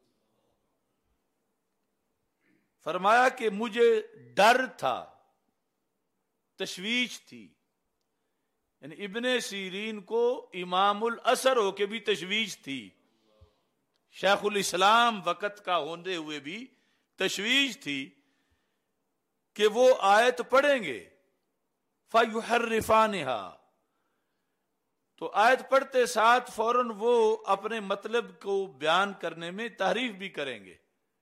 فرمایا کہ مجھے ڈر تھا، تشویش تھی، یعنی ابن سیرین کو امام الاثر ہو کے بھی تشویش تھی، شیخ الاسلام وقت کا ہوتے ہوئے بھی تشویش تھی کہ وہ آیت پڑھیں گے فیحرفانها، تو آیت پڑھتے ساتھ فوراً وہ اپنے مطلب کو بیان کرنے میں تحریف بھی کریں گے،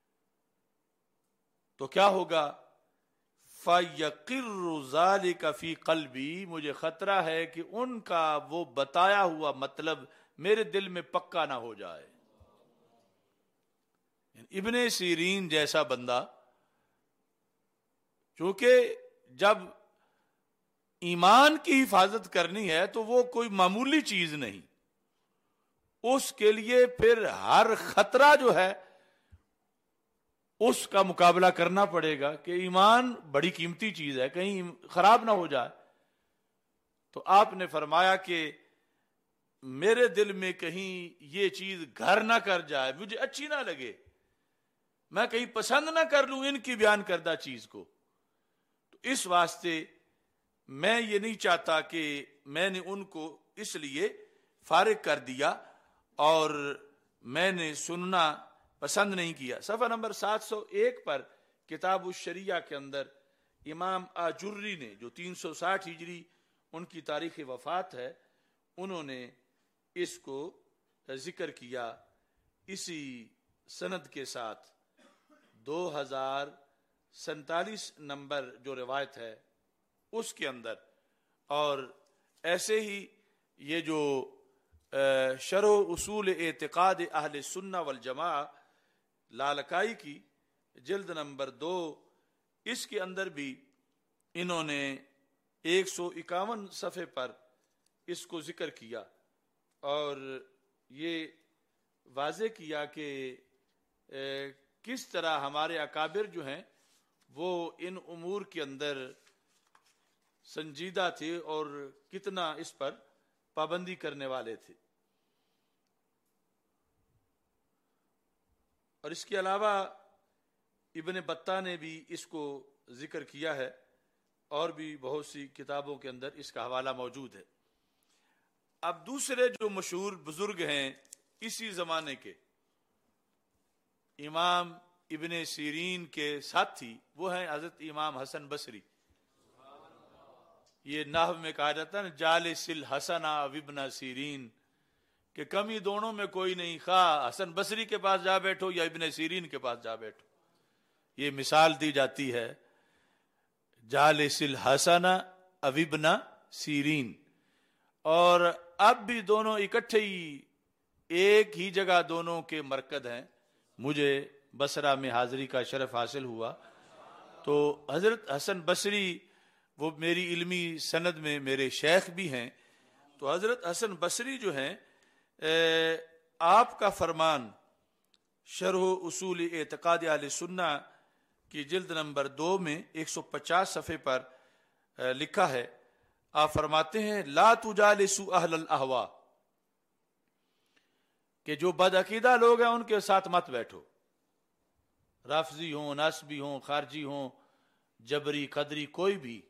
تو کیا ہوگا؟ فَيَقِرُّ ذَلِكَ فِي قَلْبِي، مجھے خطرہ ہے کہ ان کا وہ بتایا ہوا مطلب میرے دل میں پکا نہ ہو جائے۔ ابن سیرین جیسا بندہ، چونکہ جب ایمان کی حفاظت کرنی ہے تو وہ کوئی معمولی چیز نہیں، اس کے لیے پھر ہر خطرہ جو ہے اس کا مقابلہ کرنا پڑے گا کہ ایمان بڑی قیمتی چیز ہے، کہیں خراب نہ ہو جائے۔ تو آپ نے فرمایا کہ میرے دل میں کہیں یہ چیز گھر نہ کر جائے، مجھے اچھی نہ لگے، میں کہیں پسند نہ کر لوں ان کی بیان کردہ چیز کو، تو اس واسطے میں یہ نہیں چاہتا کہ میں نے ان کو اس لیے فارغ کر دیا اور میں نے سننا پسند نہیں کیا۔ صفحہ نمبر 701 پر کتاب الشریعہ کے اندر امام آجری نے، جو 360 ہجری ان کی تاریخ وفات ہے، انہوں نے اس کو ذکر کیا اسی سند کے ساتھ 2047 نمبر جو روایت ہے اس کے اندر۔ اور ایسے ہی یہ جو شرح اصول اعتقاد اہل سنہ والجماعہ لالکائی کی جلد نمبر 2، اس کے اندر بھی انہوں نے 151 صفحے پر اس کو ذکر کیا اور یہ واضح کیا کہ کس طرح ہمارے اکابر جو ہیں وہ ان امور کے اندر سنجیدہ تھے اور کتنا اس پر پابندی کرنے والے تھے۔ اور اس کے علاوہ ابن بطہ نے بھی اس کو ذکر کیا ہے، اور بھی بہت سی کتابوں کے اندر اس کا حوالہ موجود ہے۔ اب دوسرے جو مشہور بزرگ ہیں اسی زمانے کے، امام ابن سیرین کے ساتھی، وہ ہیں حضرت امام حسن بصری۔ یہ نحو میں کہا جاتا ہے نا جالس الحسن وابن سیرین، کہ کمی دونوں میں کوئی نہیں، خواہ حسن بصری کے پاس جا بیٹھو یا ابن سیرین کے پاس جا بیٹھو. یہ مثال دی جاتی ہے جالس الحسن وابن سیرین. اور اب بھی دونوں اکٹھے ہی ایک ہی جگہ دونوں کے مرکز ہیں. مجھے بصرہ میں حاضری کا شرف حاصل ہوا تو حضرت حسن بصری وہ میری علمی سند میں میرے شیخ بھی ہیں. تو حضرت حسن بصری جو ہیں آپ کا فرمان شرح اصول اعتقاد اہل سنہ کی جلد نمبر 2 میں 150 صفحے پر لکھا ہے. آپ فرماتے ہیں لا تجالسوا اہل الاہواء، کہ جو بد عقیدہ لوگ ہیں ان کے ساتھ مت بیٹھو، رافضی ہوں، ناسبی ہوں، خارجی ہوں، جبری، قدری، کوئی بھی.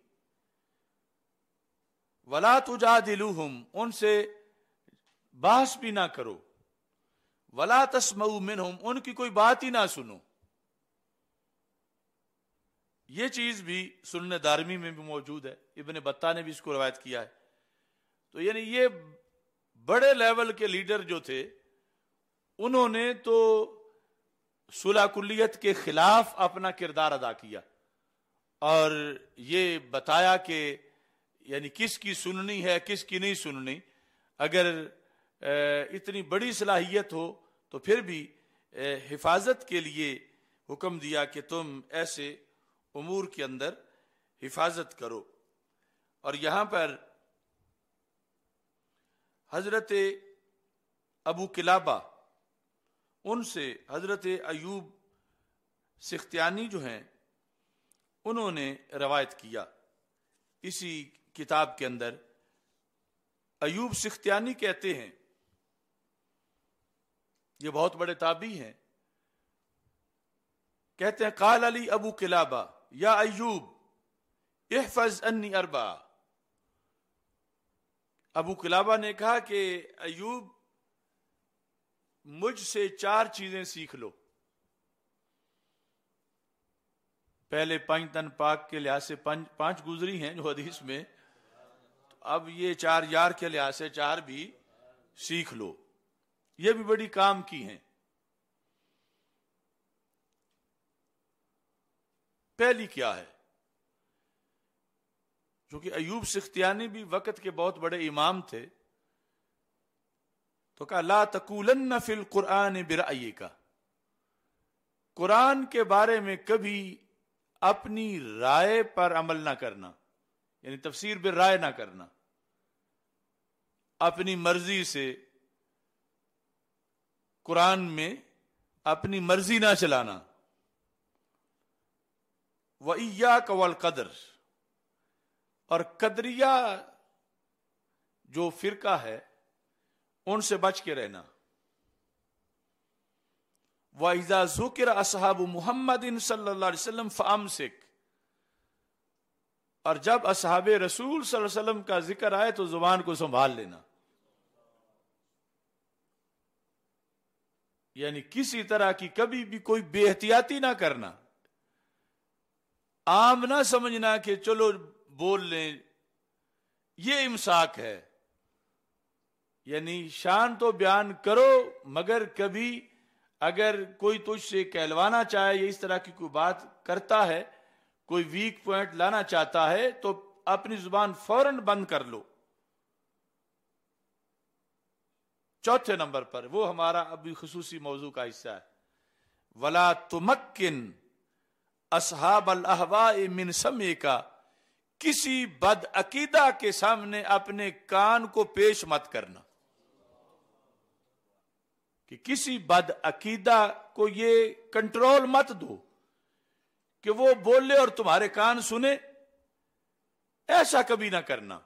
ولا تجادلوہم، ان سے بحث بھی نہ کرو. ولا تسمعوا منہم، ان کی کوئی بات ہی نہ سنو. یہ چیز بھی سنن دارمی میں بھی موجود ہے، ابن بطہ نے بھی اس کو روایت کیا ہے. تو یعنی یہ بڑے لیول کے لیڈر جو تھے انہوں نے تو صلح کلیت کے خلاف اپنا کردار ادا کیا اور یہ بتایا کہ یعنی کس کی سننی ہے کس کی نہیں سننی. اگر اتنی بڑی صلاحیت ہو تو پھر بھی حفاظت کے لیے حکم دیا کہ تم ایسے امور کے اندر حفاظت کرو. اور یہاں پر حضرت ابو قلابہ ان سے حضرت ایوب سختیانی جو ہیں انہوں نے روایت کیا اسی کتاب کے اندر. ایوب سختیانی کہتے ہیں، یہ بہت بڑے تابعی ہیں، کہتے ہیں قال علی ابو قلابہ یا ایوب احفظ انی اربعہ. ابو قلابہ نے کہا کہ ایوب مجھ سے 4 چیزیں سیکھ لو. پہلے 5 تن پاک کے لحاظ سے 5 گزری ہیں جو حدیث میں، تو اب یہ 4 یار کے لحاظ سے 4 بھی سیکھ لو. یہ بھی بڑی کام کی ہیں. پہلی کیا ہے؟ چونکہ ایوب سختیانی بھی وقت کے بہت بڑے امام تھے تو کہا لا تقولن فی القرآن برأیک، قرآن کے بارے میں کبھی اپنی رائے پر عمل نہ کرنا، یعنی تفسیر بالرائے نہ کرنا، اپنی مرضی سے قرآن میں اپنی مرضی نہ چلانا. وَإِيَّاكَ وَالْقَدْرَ، اور قدریہ جو فرقہ ہے ان سے بچ کے رہنا. وَإِذَا ذُكِرَ أَصْحَابُ مُحَمَّدٍ صلی اللہ علیہ وسلم فَأَمْسِكْ، اور جب اصحاب رسول صلی اللہ علیہ وسلم کا ذکر آئے تو زبان کو سنبھال لینا. یعنی کسی طرح کی کبھی بھی کوئی بے احتیاطی نہ کرنا، عام نہ سمجھنا کہ چلو بول لیں، یہ امساک ہے. یعنی شان تو بیان کرو مگر کبھی اگر کوئی تجھ سے کہلوانا چاہے یا اس طرح کی کوئی بات کرتا ہے، کوئی ویک پوائنٹ لانا چاہتا ہے تو اپنی زبان فوراً بند کر لو. چوتھے نمبر پر وہ ہمارا ابھی خصوصی موضوع کا حصہ ہے، ولا تمکن اصحاب الاہواء من سمعک، کسی بد عقیدہ کے سامنے اپنے کان کو پیش مت کرنا. کہ کسی بد عقیدہ کو یہ کنٹرول مت دو کہ وہ بولے اور تمہارے کان سنے، ایسا کبھی نہ کرنا.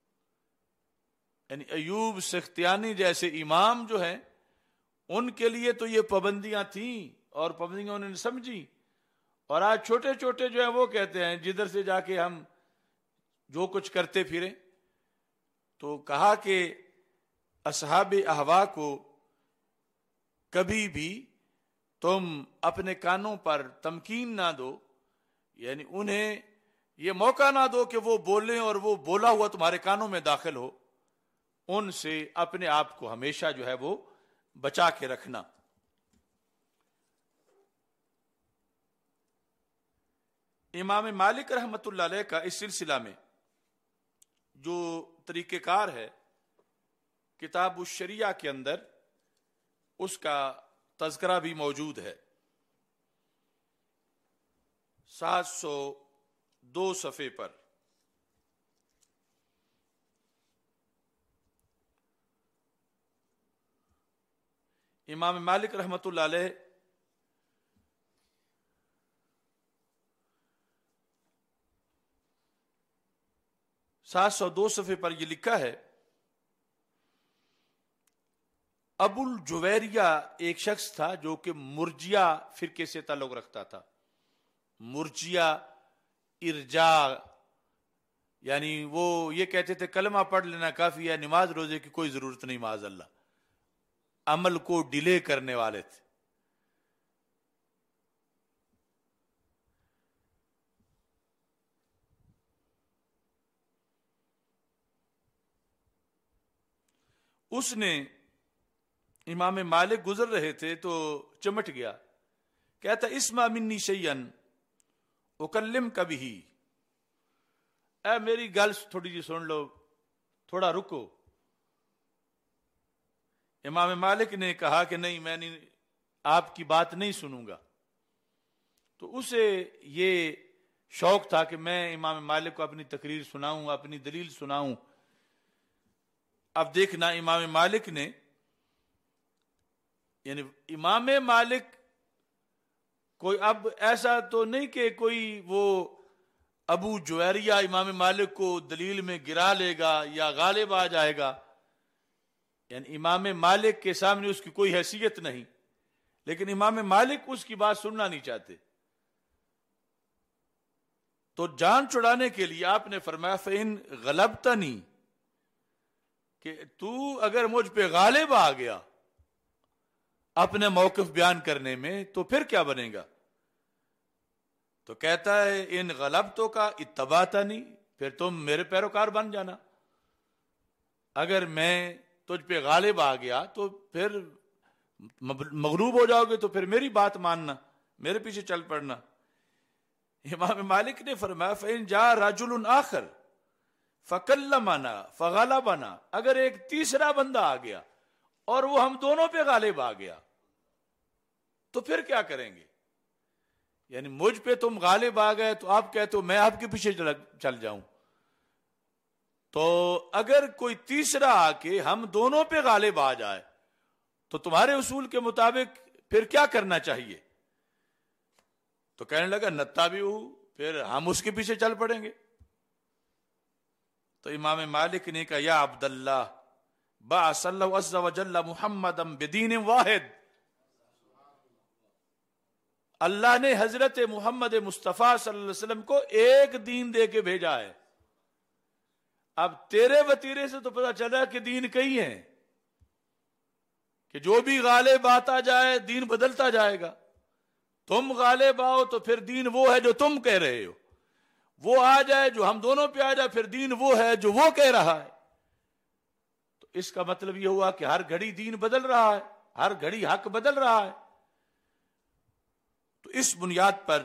یعنی ایوب سختیانی جیسے امام جو ہیں ان کے لیے تو یہ پابندیاں تھیں اور پابندیاں انہوں نے سمجھی. اور آج چھوٹے چھوٹے جو ہیں وہ کہتے ہیں جدھر سے جا کے ہم جو کچھ کرتے پھریں. تو کہا کہ اصحاب اہوا کو کبھی بھی تم اپنے کانوں پر تمکین نہ دو، یعنی انہیں یہ موقع نہ دو کہ وہ بولیں اور وہ بولا ہوا تمہارے کانوں میں داخل ہو. ان سے اپنے آپ کو ہمیشہ جو ہے وہ بچا کے رکھنا. امام مالک رحمۃ اللہ علیہ کا اس سلسلہ میں جو طریقہ کار ہے کتاب الشریعہ کے اندر اس کا تذکرہ بھی موجود ہے. 702 صفحے پر امام مالک رحمۃ اللہ علیہ سات سو دو صفحے پر یہ لکھا ہے ابو الجویریہ ایک شخص تھا جو کہ مرجیہ فرقے سے تعلق رکھتا تھا. مرجیہ ارجاء یعنی وہ یہ کہتے تھے کلمہ پڑھ لینا کافی ہے, نماز روزے کی کوئی ضرورت نہیں, معاذ اللہ, عمل کو ڈیلے کرنے والے تھے. اس نے امام مالک گزر رہے تھے تو چمٹ گیا, کہتا اسمع منی شیئن اکلم کبھی, اے میری گل تھوڑی جی سن لو, تھوڑا رکو. امام مالک نے کہا کہ نہیں, میں نہیں, آپ کی بات نہیں سنوں گا. تو اسے یہ شوق تھا کہ میں امام مالک کو اپنی تقریر سناؤں, اپنی دلیل سناؤں. اب دیکھنا امام مالک نے, یعنی امام مالک کوئی اب ایسا تو نہیں کہ کوئی وہ ابو جویریہ امام مالک کو دلیل میں گرا لے گا یا غالب آ جائے گا, یعنی امام مالک کے سامنے اس کی کوئی حیثیت نہیں, لیکن امام مالک اس کی بات سننا نہیں چاہتے. تو جان چھڑانے کے لیے آپ نے فرمایا فَإِن غَلَبْتَنِي, کہ تو اگر مجھ پہ غالب آ گیا اپنے موقف بیان کرنے میں تو پھر کیا بنے گا؟ تو کہتا ہے ان غلبتوں کا اتبعتنی, پھر تم میرے پیروکار بن جانا. اگر میں تجھ پہ غالب آ گیا تو پھر مغلوب ہو جاؤ گے تو پھر میری بات ماننا, میرے پیچھے چل پڑنا. امام مالک نے فرمایا فَإِن جَاءَ رَجُلٌ آخر فَكَلَّمَنَا فَغَلَبَنَا, اگر ایک تیسرا بندہ آ گیا اور وہ ہم دونوں پہ غالب آ گیا تو پھر کیا کریں گے؟ یعنی مجھ پہ تم غالب آ گئے تو آپ کہتے ہو میں آپ کے پیچھے چل جاؤں. تو اگر کوئی تیسرا آ کے ہم دونوں پہ غالب آ جائے تو تمہارے اصول کے مطابق پھر کیا کرنا چاہیے؟ تو کہنے لگا نتابعہ, پھر ہم اس کے پیچھے چل پڑیں گے. تو امام مالک نے کہا یا عبداللہ بعث اللہ عز وجل محمدا بدین واحد, اللہ نے حضرت محمد مصطفیٰ صلی اللہ علیہ وسلم کو ایک دین دے کے بھیجا ہے. اب تیرے وتیرے سے تو پتہ چلا کہ دین کئی ہیں, کہ جو بھی غالب آتا جائے دین بدلتا جائے گا. تم غالب آؤ تو پھر دین وہ ہے جو تم کہہ رہے ہو, وہ آ جائے جو ہم دونوں پہ آ جائے پھر دین وہ ہے جو وہ کہہ رہا ہے. تو اس کا مطلب یہ ہوا کہ ہر گھڑی دین بدل رہا ہے, ہر گھڑی حق بدل رہا ہے. تو اس بنیاد پر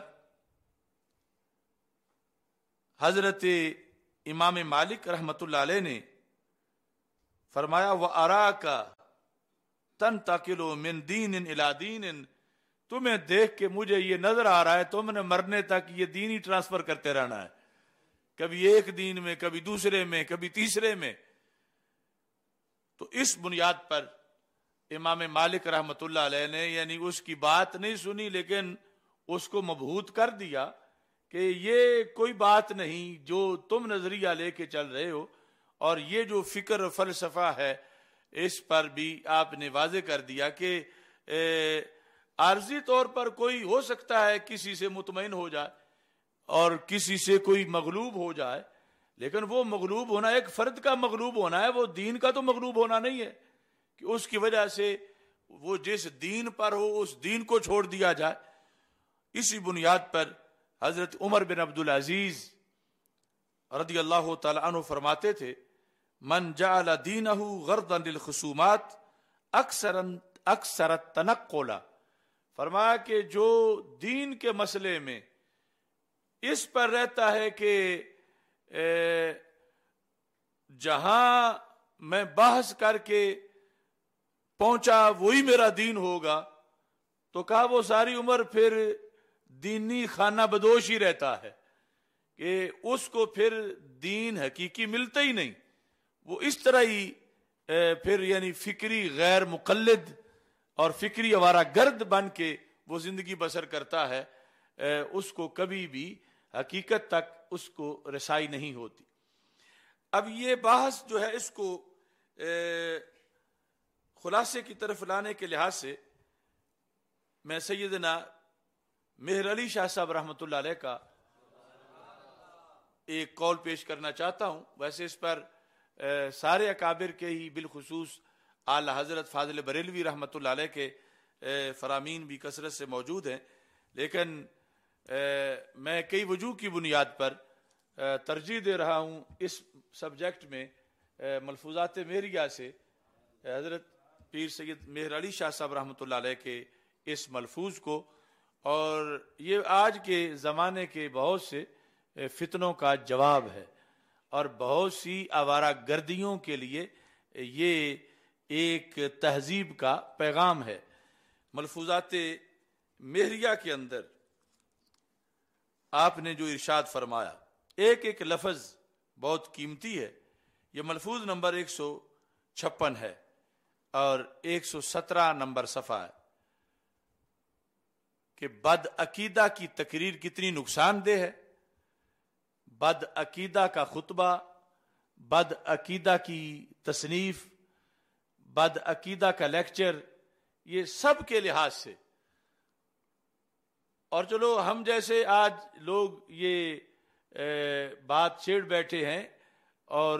حضرت امام مالک رحمت اللہ علیہ نے فرمایا وَأَرَاكَ تَنْتَقِلُ مِنْ دِينٍ إِلَى دِينٍ, تمہیں دیکھ کے مجھے یہ نظر آ رہا ہے تم نے مرنے تک یہ دین ہی ٹرانسفر کرتے رہنا ہے, کبھی ایک دین میں, کبھی دوسرے میں, کبھی تیسرے میں. تو اس بنیاد پر امام مالک رحمت اللہ علیہ نے یعنی اس کی بات نہیں سنی لیکن اس کو مبہوت کر دیا کہ یہ کوئی بات نہیں جو تم نظریہ لے کے چل رہے ہو, اور یہ جو فکر فلسفہ ہے اس پر بھی آپ نے واضح کر دیا کہ عارضی طور پر کوئی ہو سکتا ہے کسی سے مطمئن ہو جائے اور کسی سے کوئی مغلوب ہو جائے, لیکن وہ مغلوب ہونا ایک فرد کا مغلوب ہونا ہے, وہ دین کا تو مغلوب ہونا نہیں ہے کہ اس کی وجہ سے وہ جس دین پر ہو اس دین کو چھوڑ دیا جائے. اسی بنیاد پر حضرت عمر بن عبدالعزیز رضی اللہ تعالی عنہ فرماتے تھے من جعل دینہ غرضا للخصومات اکثر التنقل، فرمایا کہ جو دین کے مسئلے میں اس پر رہتا ہے کہ جہاں میں بحث کر کے پہنچا وہی میرا دین ہوگا، تو کہا وہ ساری عمر پھر دینی خانہ بدوش ہی رہتا ہے کہ اس کو پھر دین حقیقی ملتا ہی نہیں، وہ اس طرح ہی پھر یعنی فکری غیر مقلد اور فکری آوارہ گرد بن کے وہ زندگی بسر کرتا ہے، اس کو کبھی بھی حقیقت تک اس کو رسائی نہیں ہوتی۔ اب یہ بحث جو ہے اس کو خلاصے کی طرف لانے کے لحاظ سے میں سیدنا مہر علی شاہ صاحب رحمۃ اللہ علیہ کا ایک قول پیش کرنا چاہتا ہوں۔ ویسے اس پر سارے اکابر کے ہی بالخصوص اعلی حضرت فاضل بریلوی رحمۃ اللہ علیہ کے فرامین بھی کثرت سے موجود ہیں، لیکن میں کئی وجوہ کی بنیاد پر ترجیح دے رہا ہوں اس سبجیکٹ میں ملفوظات مہریہ سے حضرت پیر سید مہر علی شاہ صاحب رحمۃ اللہ علیہ کے اس ملفوظ کو، اور یہ آج کے زمانے کے بہت سے فتنوں کا جواب ہے اور بہت سی آوارہ گردیوں کے لیے یہ ایک تہذیب کا پیغام ہے۔ ملفوظات مہریہ کے اندر آپ نے جو ارشاد فرمایا، ایک ایک لفظ بہت قیمتی ہے۔ یہ ملفوظ نمبر 156 ہے اور 117 نمبر صفحہ ہے کہ بد عقیدہ کی تقریر کتنی نقصان دہ ہے، بد عقیدہ کا خطبہ، بد عقیدہ کی تصنیف، بد عقیدہ کا لیکچر، یہ سب کے لحاظ سے۔ اور چلو ہم جیسے آج لوگ یہ بات چھیڑ بیٹھے ہیں اور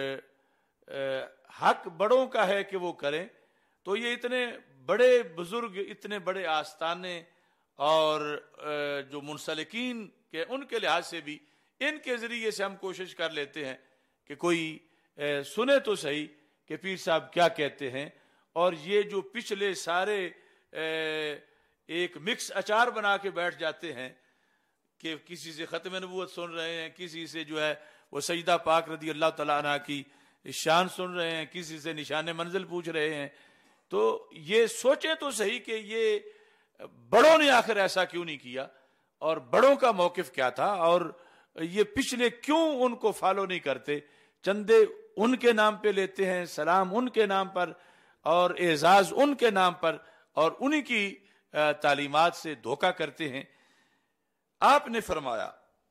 حق بڑوں کا ہے کہ وہ کریں، تو یہ اتنے بڑے بزرگ، اتنے بڑے آستانے اور جو منسلکین کے ان کے لحاظ سے بھی ان کے ذریعے سے ہم کوشش کر لیتے ہیں کہ کوئی سنے تو صحیح کہ پیر صاحب کیا کہتے ہیں، اور یہ جو پچھلے سارے ایک مکس اچار بنا کے بیٹھ جاتے ہیں کہ کسی سے ختم نبوت سن رہے ہیں، کسی سے جو ہے وہ سیدہ پاک رضی اللہ تعالیٰ عنہ کی شان سن رہے ہیں، کسی سے نشان منزل پوچھ رہے ہیں، تو یہ سوچیں تو صحیح کہ یہ بڑوں نے آخر ایسا کیوں نہیں کیا، اور بڑوں کا موقف کیا تھا، اور یہ پچھلے کیوں ان کو فالو نہیں کرتے، چندے ان کے نام پہ لیتے ہیں، سلام ان کے نام پر اور اعزاز ان کے نام پر، اور انہی کی تعلیمات سے دھوکہ کرتے ہیں۔ آپ نے فرمایا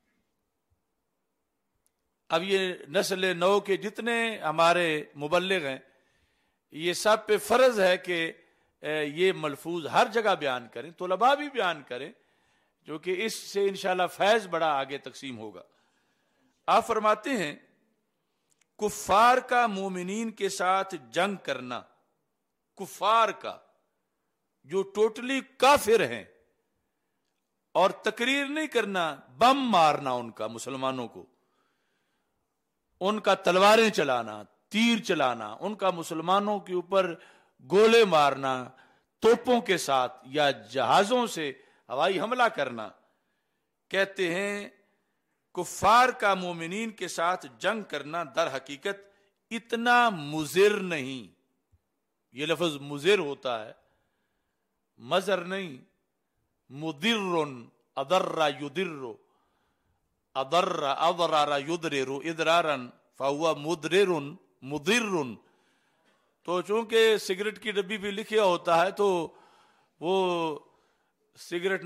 اب یہ نسل نو کے جتنے ہمارے مبلغ ہیں یہ سب پہ فرض ہے کہ یہ ملفوظ ہر جگہ بیان کریں، طلباء بھی بیان کریں، جو کہ اس سے انشاءاللہ فیض بڑا آگے تقسیم ہوگا۔ آپ فرماتے ہیں کفار کا مومنین کے ساتھ جنگ کرنا، کفار کا جو ٹوٹلی کافر ہیں، اور تقریر نہیں کرنا، بم مارنا ان کا، مسلمانوں کو ان کا تلواریں چلانا، تیر چلانا، ان کا مسلمانوں کے اوپر گولے مارنا، توپوں کے ساتھ یا جہازوں سے ہوائی حملہ کرنا۔ کہتے ہیں کفار کا مومنین کے ساتھ جنگ کرنا در حقیقت اتنا مضر نہیں، یہ لفظ مضر ہوتا ہے، مضر نہیں، مضر، اضر یضر، اضرر یضرر اضرارا فهو مضرر مضر۔ تو چونکہ سگریٹ کی ڈبی بھی لکھا ہوتا ہے تو وہ سگریٹ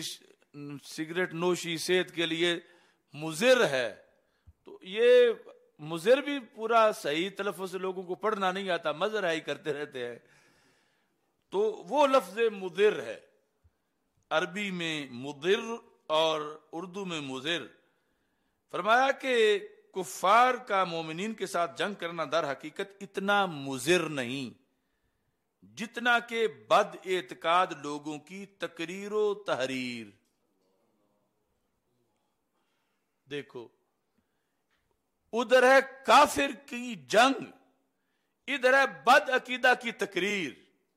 نوشی صحت کے لیے مضر ہے، تو یہ مضر بھی پورا صحیح تلفظ سے لوگوں کو پڑھنا نہیں آتا، مضر ہی کرتے رہتے ہیں، تو وہ لفظ مضر ہے، عربی میں مضر اور اردو میں مضر۔ فرمایا کہ کفار کا مومنین کے ساتھ جنگ کرنا در حقیقت اتنا مضر نہیں جتنا کہ بد اعتقاد لوگوں کی تقریر و تحریر۔ دیکھو ادھر ہے کافر کی جنگ، ادھر ہے بد عقیدہ کی تقریر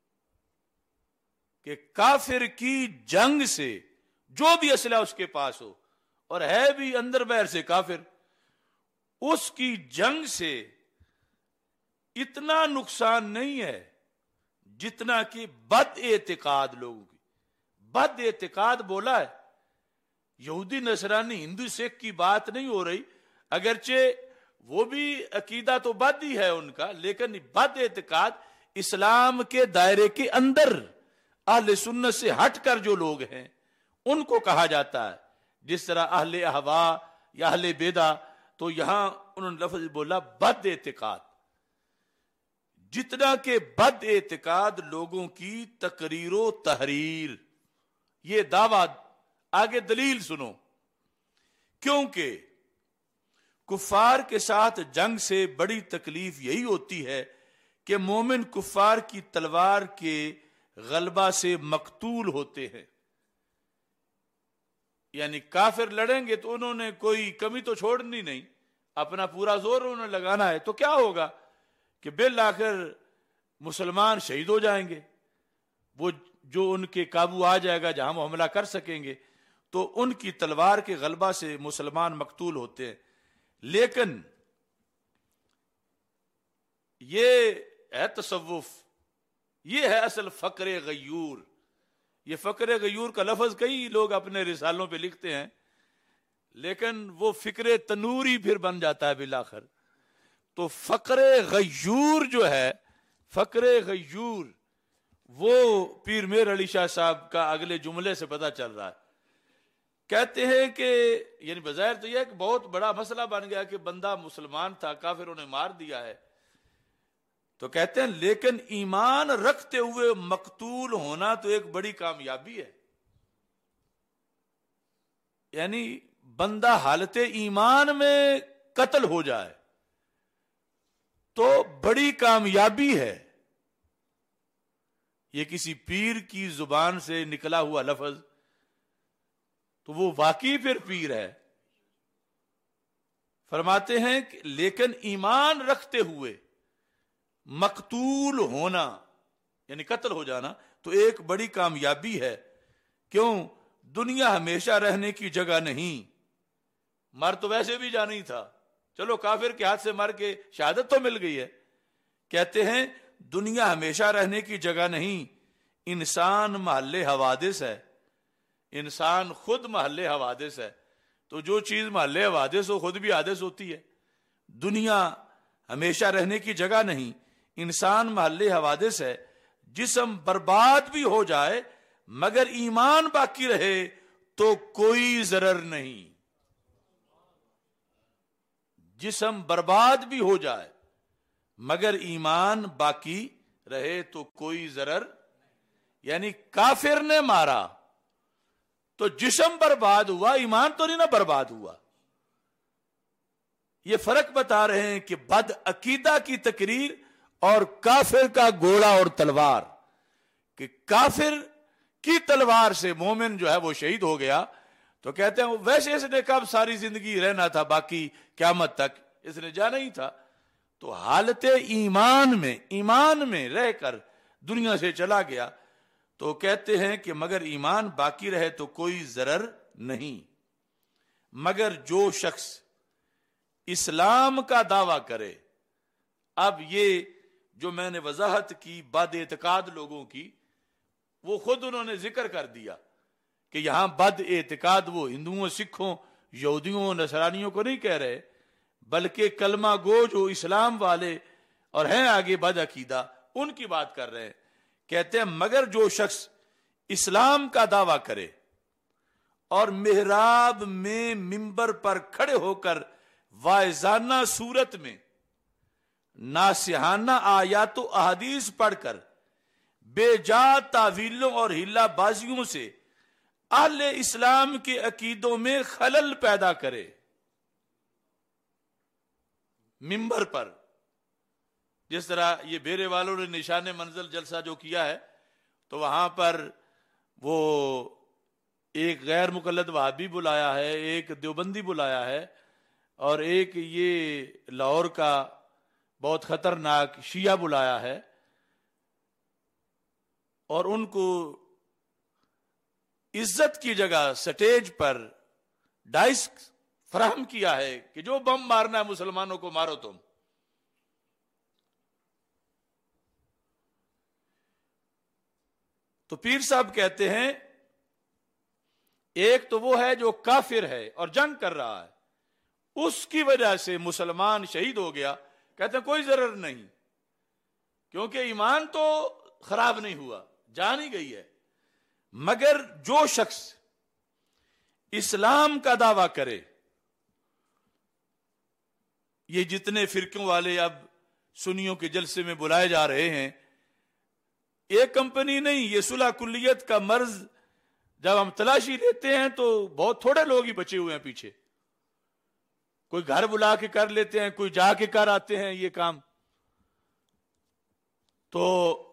کہ کافر کی جنگ سے جو بھی اسلحہ اس کے پاس ہو اور ہے بھی اندر بہر سے کافر، اس کی جنگ سے اتنا نقصان نہیں ہے جتنا کہ بد اعتقاد لوگوں کی۔ بد اعتقاد بولا ہے، یہودی نصرانی ہندو سکھ کی بات نہیں ہو رہی، اگرچہ وہ بھی عقیدہ تو بد ہی ہے ان کا، لیکن بد اعتقاد اسلام کے دائرے کے اندر اہل سنت سے ہٹ کر جو لوگ ہیں ان کو کہا جاتا ہے، جس طرح اہل احوا یا اہل بیدع، تو یہاں انہوں نے لفظ بولا بد اعتقاد، جتنا کہ بد اعتقاد لوگوں کی تقریر و تحریر، یہ دعویٰ۔ آگے دلیل سنو، کیونکہ کفار کے ساتھ جنگ سے بڑی تکلیف یہی ہوتی ہے کہ مومن کفار کی تلوار کے غلبہ سے مقتول ہوتے ہیں۔ یعنی کافر لڑیں گے تو انہوں نے کوئی کمی تو چھوڑنی نہیں، اپنا پورا زور انہوں نے لگانا ہے، تو کیا ہوگا کہ بالآخر مسلمان شہید ہو جائیں گے، وہ جو ان کے قابو آ جائے گا جہاں وہ حملہ کر سکیں گے، تو ان کی تلوار کے غلبہ سے مسلمان مقتول ہوتے ہیں۔ لیکن یہ ہے تصوف، یہ ہے اصل فقر غیور۔ یہ فقر غیور کا لفظ کئی لوگ اپنے رسالوں پہ لکھتے ہیں، لیکن وہ فکر تنوری پھر بن جاتا ہے بالآخر۔ تو فقر غیور جو ہے، فقر غیور، وہ پیر میر علی شاہ صاحب کا اگلے جملے سے پتہ چل رہا ہے۔ کہتے ہیں کہ یعنی بظاہر تو یہ کہ بہت بڑا مسئلہ بن گیا کہ بندہ مسلمان تھا، کافروں نے مار دیا ہے، تو کہتے ہیں لیکن ایمان رکھتے ہوئے مقتول ہونا تو ایک بڑی کامیابی ہے۔ یعنی بندہ حالت ایمان میں قتل ہو جائے تو بڑی کامیابی ہے۔ یہ کسی پیر کی زبان سے نکلا ہوا لفظ تو وہ واقعی پھر پیر ہے۔ فرماتے ہیں کہ لیکن ایمان رکھتے ہوئے مقتول ہونا یعنی قتل ہو جانا تو ایک بڑی کامیابی ہے۔ کیوں؟ دنیا ہمیشہ رہنے کی جگہ نہیں، مر تو ویسے بھی جانا ہی تھا، چلو کافر کے ہاتھ سے مر کے شہادت تو مل گئی ہے۔ کہتے ہیں دنیا ہمیشہ رہنے کی جگہ نہیں، انسان محل حوادث ہے، انسان خود محل حوادث ہے، تو جو چیز محل حوادث ہو خود بھی حادث ہوتی ہے۔ دنیا ہمیشہ رہنے کی جگہ نہیں، انسان محل حوادث ہے، جسم برباد بھی ہو جائے مگر ایمان باقی رہے تو کوئی ضرر نہیں۔ جسم برباد بھی ہو جائے مگر ایمان باقی رہے تو کوئی ضرر، یعنی کافر نے مارا تو جسم برباد ہوا، ایمان تو نہیں نہ برباد ہوا۔ یہ فرق بتا رہے ہیں کہ بد عقیدہ کی تقریر اور کافر کا گولا اور تلوار، کہ کافر کی تلوار سے مومن جو ہے وہ شہید ہو گیا تو کہتے ہیں ویسے اس نے کب ساری زندگی رہنا تھا، باقی قیامت تک اس نے جانا ہی تھا، تو حالت ایمان میں رہ کر دنیا سے چلا گیا، تو کہتے ہیں کہ مگر ایمان باقی رہے تو کوئی ضرر نہیں۔ مگر جو شخص اسلام کا دعویٰ کرے، اب یہ جو میں نے وضاحت کی بد اعتقاد لوگوں کی، وہ خود انہوں نے ذکر کر دیا کہ یہاں بد اعتقاد وہ ہندوؤں، سکھوں، یہودیوں، نصرانیوں کو نہیں کہہ رہے، بلکہ کلمہ گو جو اسلام والے اور ہیں آگے بد عقیدہ، ان کی بات کر رہے ہیں۔ کہتے ہیں مگر جو شخص اسلام کا دعویٰ کرے اور محراب میں منبر پر کھڑے ہو کر واعظانہ صورت میں ناصحانہ آیات و احادیث پڑھ کر بے جا تعویلوں اور ہیلہ بازیوں سے اہل اسلام کے عقیدوں میں خلل پیدا کرے، منبر پر جس طرح یہ بیرے والوں نے نشان منزل جلسہ جو کیا ہے تو وہاں پر وہ ایک غیر مقلد وہابی بلایا ہے، ایک دیوبندی بلایا ہے، اور ایک یہ لاہور کا بہت خطرناک شیعہ بلایا ہے اور ان کو عزت کی جگہ سٹیج پر ڈائس فراہم کیا ہے کہ جو بم مارنا ہے مسلمانوں کو مارو تم. تو پیر صاحب کہتے ہیں ایک تو وہ ہے جو کافر ہے اور جنگ کر رہا ہے, اس کی وجہ سے مسلمان شہید ہو گیا, کہتے ہیں کوئی ضرر نہیں, کیونکہ ایمان تو خراب نہیں ہوا, جان ہی گئی ہے. مگر جو شخص اسلام کا دعویٰ کرے, یہ جتنے فرقوں والے اب سنیوں کے جلسے میں بلائے جا رہے ہیں, ایک کمپنی نہیں, یہ صلح کلیت کا مرض جب ہم تلاشی لیتے ہیں تو بہت تھوڑے لوگ ہی بچے ہوئے ہیں پیچھے. کوئی گھر بلا کے کر لیتے ہیں, کوئی جا کے کر آتے ہیں یہ کام. تو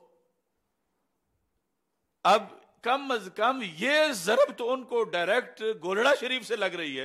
اب کم از کم یہ ضرب تو ان کو ڈائریکٹ گولڑا شریف سے لگ رہی ہے.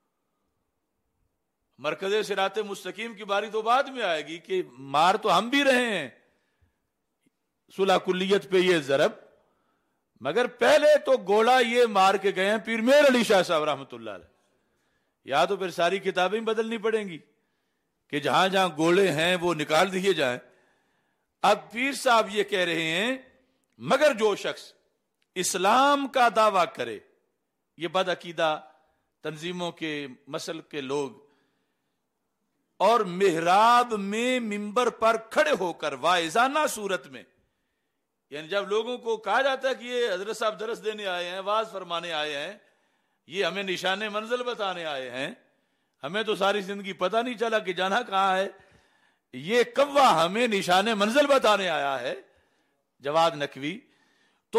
مرکز صراط مستقیم کی باری تو بعد میں آئے گی کہ مار تو ہم بھی رہے ہیں صلح کلیت پہ یہ ضرب, مگر پہلے تو گولا یہ مار کے گئے ہیں پیر میر علی شاہ صاحب رحمۃ اللہ علیہ. یا تو پھر ساری کتابیں بدلنی پڑیں گی کہ جہاں جہاں گولے ہیں وہ نکال دیے جائیں. اب پیر صاحب یہ کہہ رہے ہیں مگر جو شخص اسلام کا دعویٰ کرے, یہ بد عقیدہ تنظیموں کے مسلک کے لوگ, اور محراب میں منبر پر کھڑے ہو کر واعظانہ صورت میں, یعنی جب لوگوں کو کہا جاتا ہے کہ یہ حضرت صاحب درس دینے آئے ہیں, واز فرمانے آئے ہیں, یہ ہمیں نشان منزل بتانے آئے ہیں, ہمیں تو ساری زندگی پتہ نہیں چلا کہ جانا کہاں ہے, یہ کوا ہمیں نشان منزل بتانے آیا ہے, جواد نقوی. تو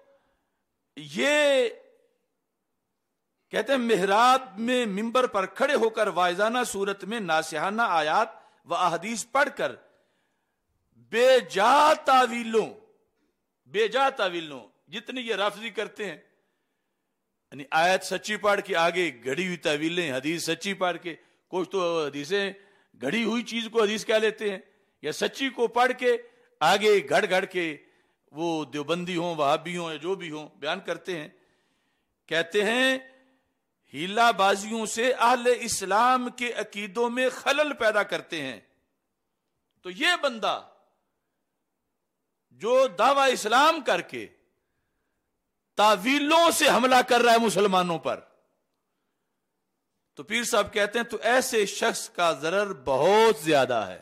یہ کہتے ہیں محراب میں منبر پر کھڑے ہو کر واعظانہ صورت میں ناصحانہ آیات و احادیث پڑھ کر بے جا تعویلوں جتنی یہ رافضی کرتے ہیں, یعنی آیت سچی پڑھ کے آگے گھڑی ہوئی تعویلیں, حدیث سچی پڑھ کے, کچھ تو حدیثیں گھڑی ہوئی چیز کو حدیث کہہ لیتے ہیں, یا سچی کو پڑھ کے آگے گھڑ کے وہ دیوبندی ہوں, وہابی ہوں, یا جو بھی ہوں بیان کرتے ہیں. کہتے ہیں ہیلا بازیوں سے اہل اسلام کے عقیدوں میں خلل پیدا کرتے ہیں. تو یہ بندہ جو دعوی اسلام کر کے تعویلوں سے حملہ کر رہا ہے مسلمانوں پر, تو پیر صاحب کہتے ہیں تو ایسے شخص کا ضرر بہت زیادہ ہے.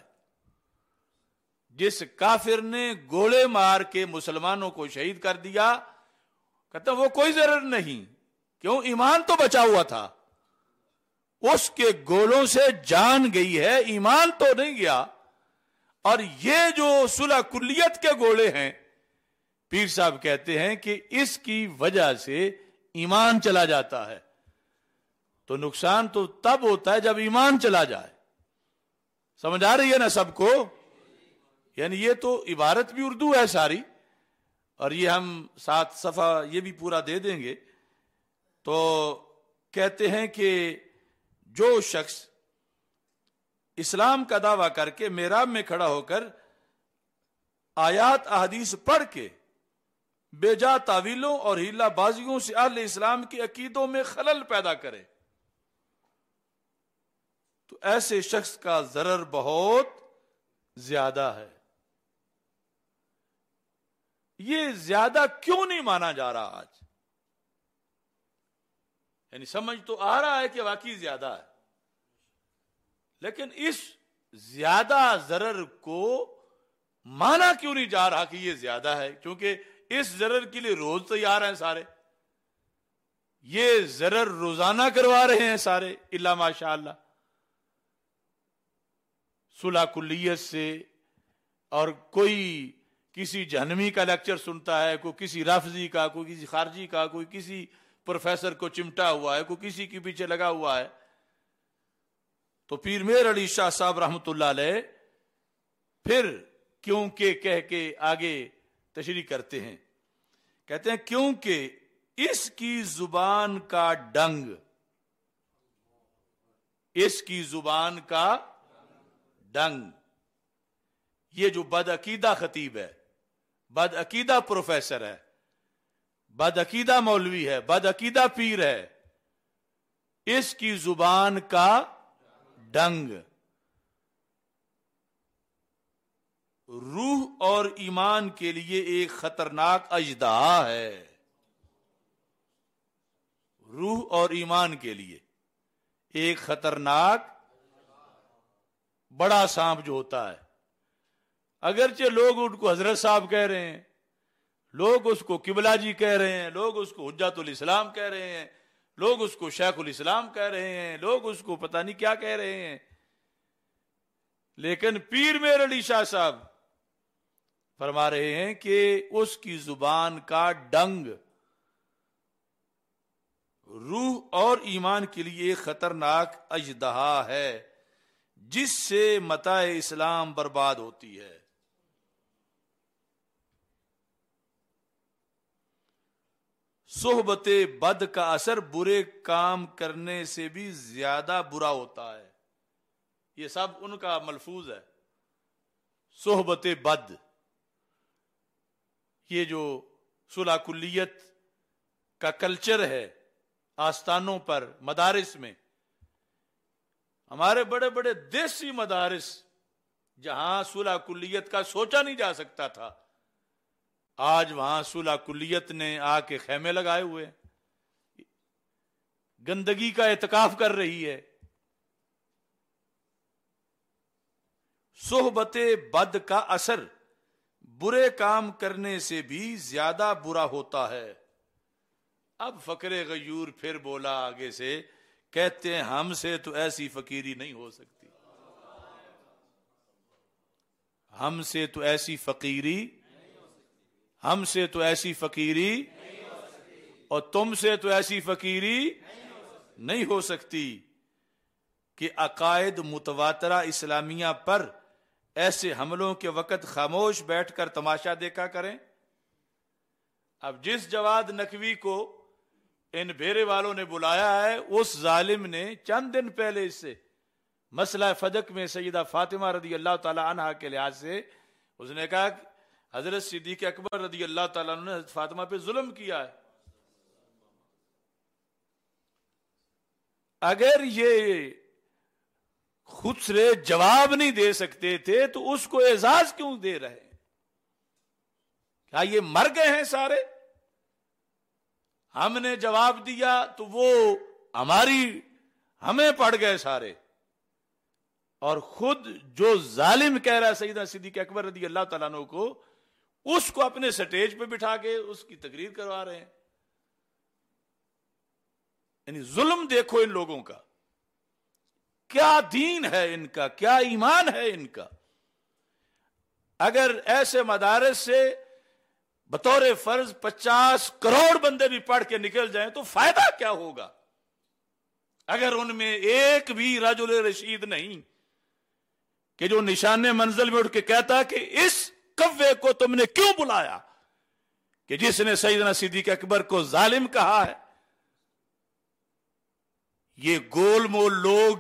جس کافر نے گولے مار کے مسلمانوں کو شہید کر دیا, کہتے ہیں وہ کوئی ضرر نہیں, کیوں, ایمان تو بچا ہوا تھا, اس کے گولوں سے جان گئی ہے, ایمان تو نہیں گیا. اور یہ جو صلح کلیت کے گولے ہیں, پیر صاحب کہتے ہیں کہ اس کی وجہ سے ایمان چلا جاتا ہے. تو نقصان تو تب ہوتا ہے جب ایمان چلا جائے. سمجھ آ رہی ہے نا سب کو؟ یعنی یہ تو عبارت بھی اردو ہے ساری, اور یہ ہم 7 صفحہ یہ بھی پورا دے دیں گے. تو کہتے ہیں کہ جو شخص اسلام کا دعویٰ کر کے محراب میں کھڑا ہو کر آیات احادیث پڑھ کے بے جا تعویلوں اور ہیلا بازیوں سے اہل اسلام کے عقیدوں میں خلل پیدا کرے, تو ایسے شخص کا ضرر بہت زیادہ ہے. یہ زیادہ کیوں نہیں مانا جا رہا آج؟ یعنی سمجھ تو آ رہا ہے کہ واقعی زیادہ ہے, لیکن اس زیادہ ضرر کو مانا کیوں نہیں جا رہا کہ یہ زیادہ ہے؟ کیونکہ اس ضرر کے لیے روز تیار ہیں سارے, یہ ضرر روزانہ کروا رہے ہیں سارے الا ماشاء اللہ. صلح کلیت سے, اور کوئی کسی جہنمی کا لیکچر سنتا ہے, کوئی کسی رافضی کا, کوئی کسی خارجی کا, کوئی کسی پروفیسر کو چمٹا ہوا ہے, کوئی کسی کے پیچھے لگا ہوا ہے. تو پیر میر علی شاہ صاحب رحمۃ اللہ علیہ پھر کیونکہ کہہ کے آگے تشریح کرتے ہیں, کہتے ہیں کیونکہ اس کی زبان کا ڈنگ, اس کی زبان کا ڈنگ. یہ جو بدعقیدہ خطیب ہے، بدعقیدہ پروفیسر ہے، بدعقیدہ مولوی ہے، بدعقیدہ پیر ہے، اس کی زبان کا ڈنگ روح اور ایمان کے لیے ایک خطرناک اژدہا ہے. روح اور ایمان کے لیے ایک خطرناک بڑا سانپ جو ہوتا ہے. اگرچہ لوگ ان کو حضرت صاحب کہہ رہے ہیں، لوگ اس کو قبلہ جی کہہ رہے ہیں، لوگ اس کو حجت الاسلام کہہ رہے ہیں، لوگ اس کو شیخ الاسلام کہہ رہے ہیں، لوگ اس کو پتہ نہیں کیا کہہ رہے ہیں، لیکن پیر میر علی شاہ صاحب فرما رہے ہیں کہ اس کی زبان کا ڈنگ روح اور ایمان کے لیے ایک خطرناک اژدہا ہے جس سے متاع اسلام برباد ہوتی ہے. صحبت بد کا اثر برے کام کرنے سے بھی زیادہ برا ہوتا ہے. یہ سب ان کا ملفوظ ہے. صحبت بد، یہ جو صلح کلیت کا کلچر ہے آستانوں پر، مدارس میں، ہمارے بڑے بڑے دیسی مدارس جہاں صلح کلیت کا سوچا نہیں جا سکتا تھا، آج وہاں صلح کلیت نے آ کے خیمے لگائے ہوئے، گندگی کا اعتکاف کر رہی ہے. صحبت بد کا اثر برے کام کرنے سے بھی زیادہ برا ہوتا ہے. اب فقر غیور پھر بولا آگے سے، کہتے ہیں ہم سے تو ایسی فقیری نہیں ہو سکتی، ہم سے تو ایسی فقیری، ہم سے تو ایسی فقیری اور تم سے تو ایسی فقیری نہیں ہو سکتی کہ عقائد متواترہ اسلامیہ پر ایسے حملوں کے وقت خاموش بیٹھ کر تماشا دیکھا کریں. اب جس جواد نقوی کو ان بھیرے والوں نے بلایا ہے، اس ظالم نے چند دن پہلے اس سے مسئلہ فدق میں سیدہ فاطمہ رضی اللہ تعالی عنہا کے لحاظ سے اس نے کہا کہ حضرت صدیق اکبر رضی اللہ تعالیٰ عنہ نے حضرت فاطمہ پہ ظلم کیا ہے. اگر یہ خود سے جواب نہیں دے سکتے تھے تو اس کو اعزاز کیوں دے رہے ہیں؟ کیا یہ مر گئے ہیں سارے؟ ہم نے جواب دیا تو وہ ہمیں پڑ گئے سارے، اور خود جو ظالم کہہ رہا ہے سیدنا صدیق اکبر رضی اللہ تعالیٰ عنہ کو، اس کو اپنے سٹیج پہ بٹھا کے اس کی تقریر کروا رہے ہیں. یعنی ظلم دیکھو ان لوگوں کا، کیا دین ہے ان کا، کیا ایمان ہے ان کا. اگر ایسے مدارس سے بطور فرض 50 کروڑ بندے بھی پڑھ کے نکل جائیں تو فائدہ کیا ہوگا اگر ان میں ایک بھی رجل رشید نہیں کہ جو نشان منزل میں اٹھ کے کہتا کہ اس کوے کو تم نے کیوں بلایا کہ جس نے سیدنا صدیق اکبر کو ظالم کہا ہے. یہ گول مول لوگ،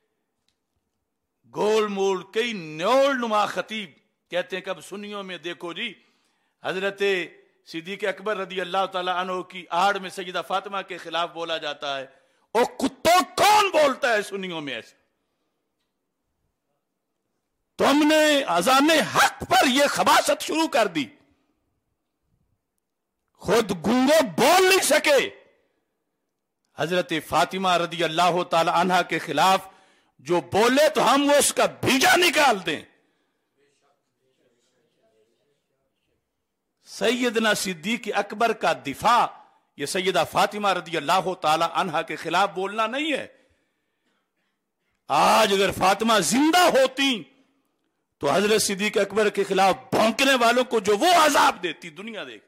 گول مول کئی نیول نما خطیب کہتے ہیں کہ اب سنیوں میں دیکھو جی حضرت صدیق اکبر رضی اللہ تعالی عنہ کی آڑ میں سیدہ فاطمہ کے خلاف بولا جاتا ہے. اور کتوں کون بولتا ہے سنیوں میں ایسے؟ تم نے اذان حق پر یہ خباثت شروع کر دی، خود گونگو بول نہیں سکے، حضرت فاطمہ رضی اللہ تعالی عنہ کے خلاف جو بولے تو ہم وہ اس کا بیجا نکال دیں. سیدنا صدیق اکبر کا دفاع یہ سیدہ فاطمہ رضی اللہ تعالی عنہ کے خلاف بولنا نہیں ہے. آج اگر فاطمہ زندہ ہوتی تو حضرت صدیق اکبر کے خلاف بھونکنے والوں کو جو وہ عذاب دیتی دنیا دیکھتی.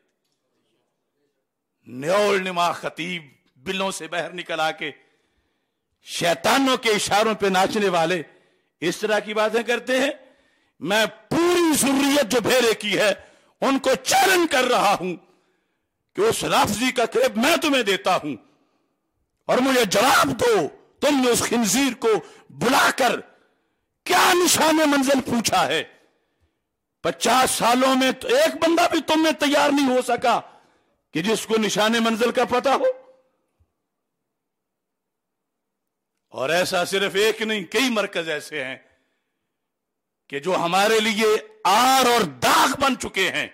نیول نما خطیب بلوں سے باہر نکل آ کے شیطانوں کے اشاروں پہ ناچنے والے اس طرح کی باتیں کرتے ہیں. میں پوری ذریت جو بھیرے کی ہے ان کو چیلنج کر رہا ہوں کہ اس لفظی کا کریب میں تمہیں دیتا ہوں اور مجھے جواب دو تم نے اس خنزیر کو بلا کر کیا نشان منزل پوچھا ہے؟ 50 سالوں میں تو ایک بندہ بھی تم میں تیار نہیں ہو سکا کہ جس کو نشان منزل کا پتہ ہو. اور ایسا صرف ایک نہیں، کئی مرکز ایسے ہیں کہ جو ہمارے لیے آر اور داغ بن چکے ہیں،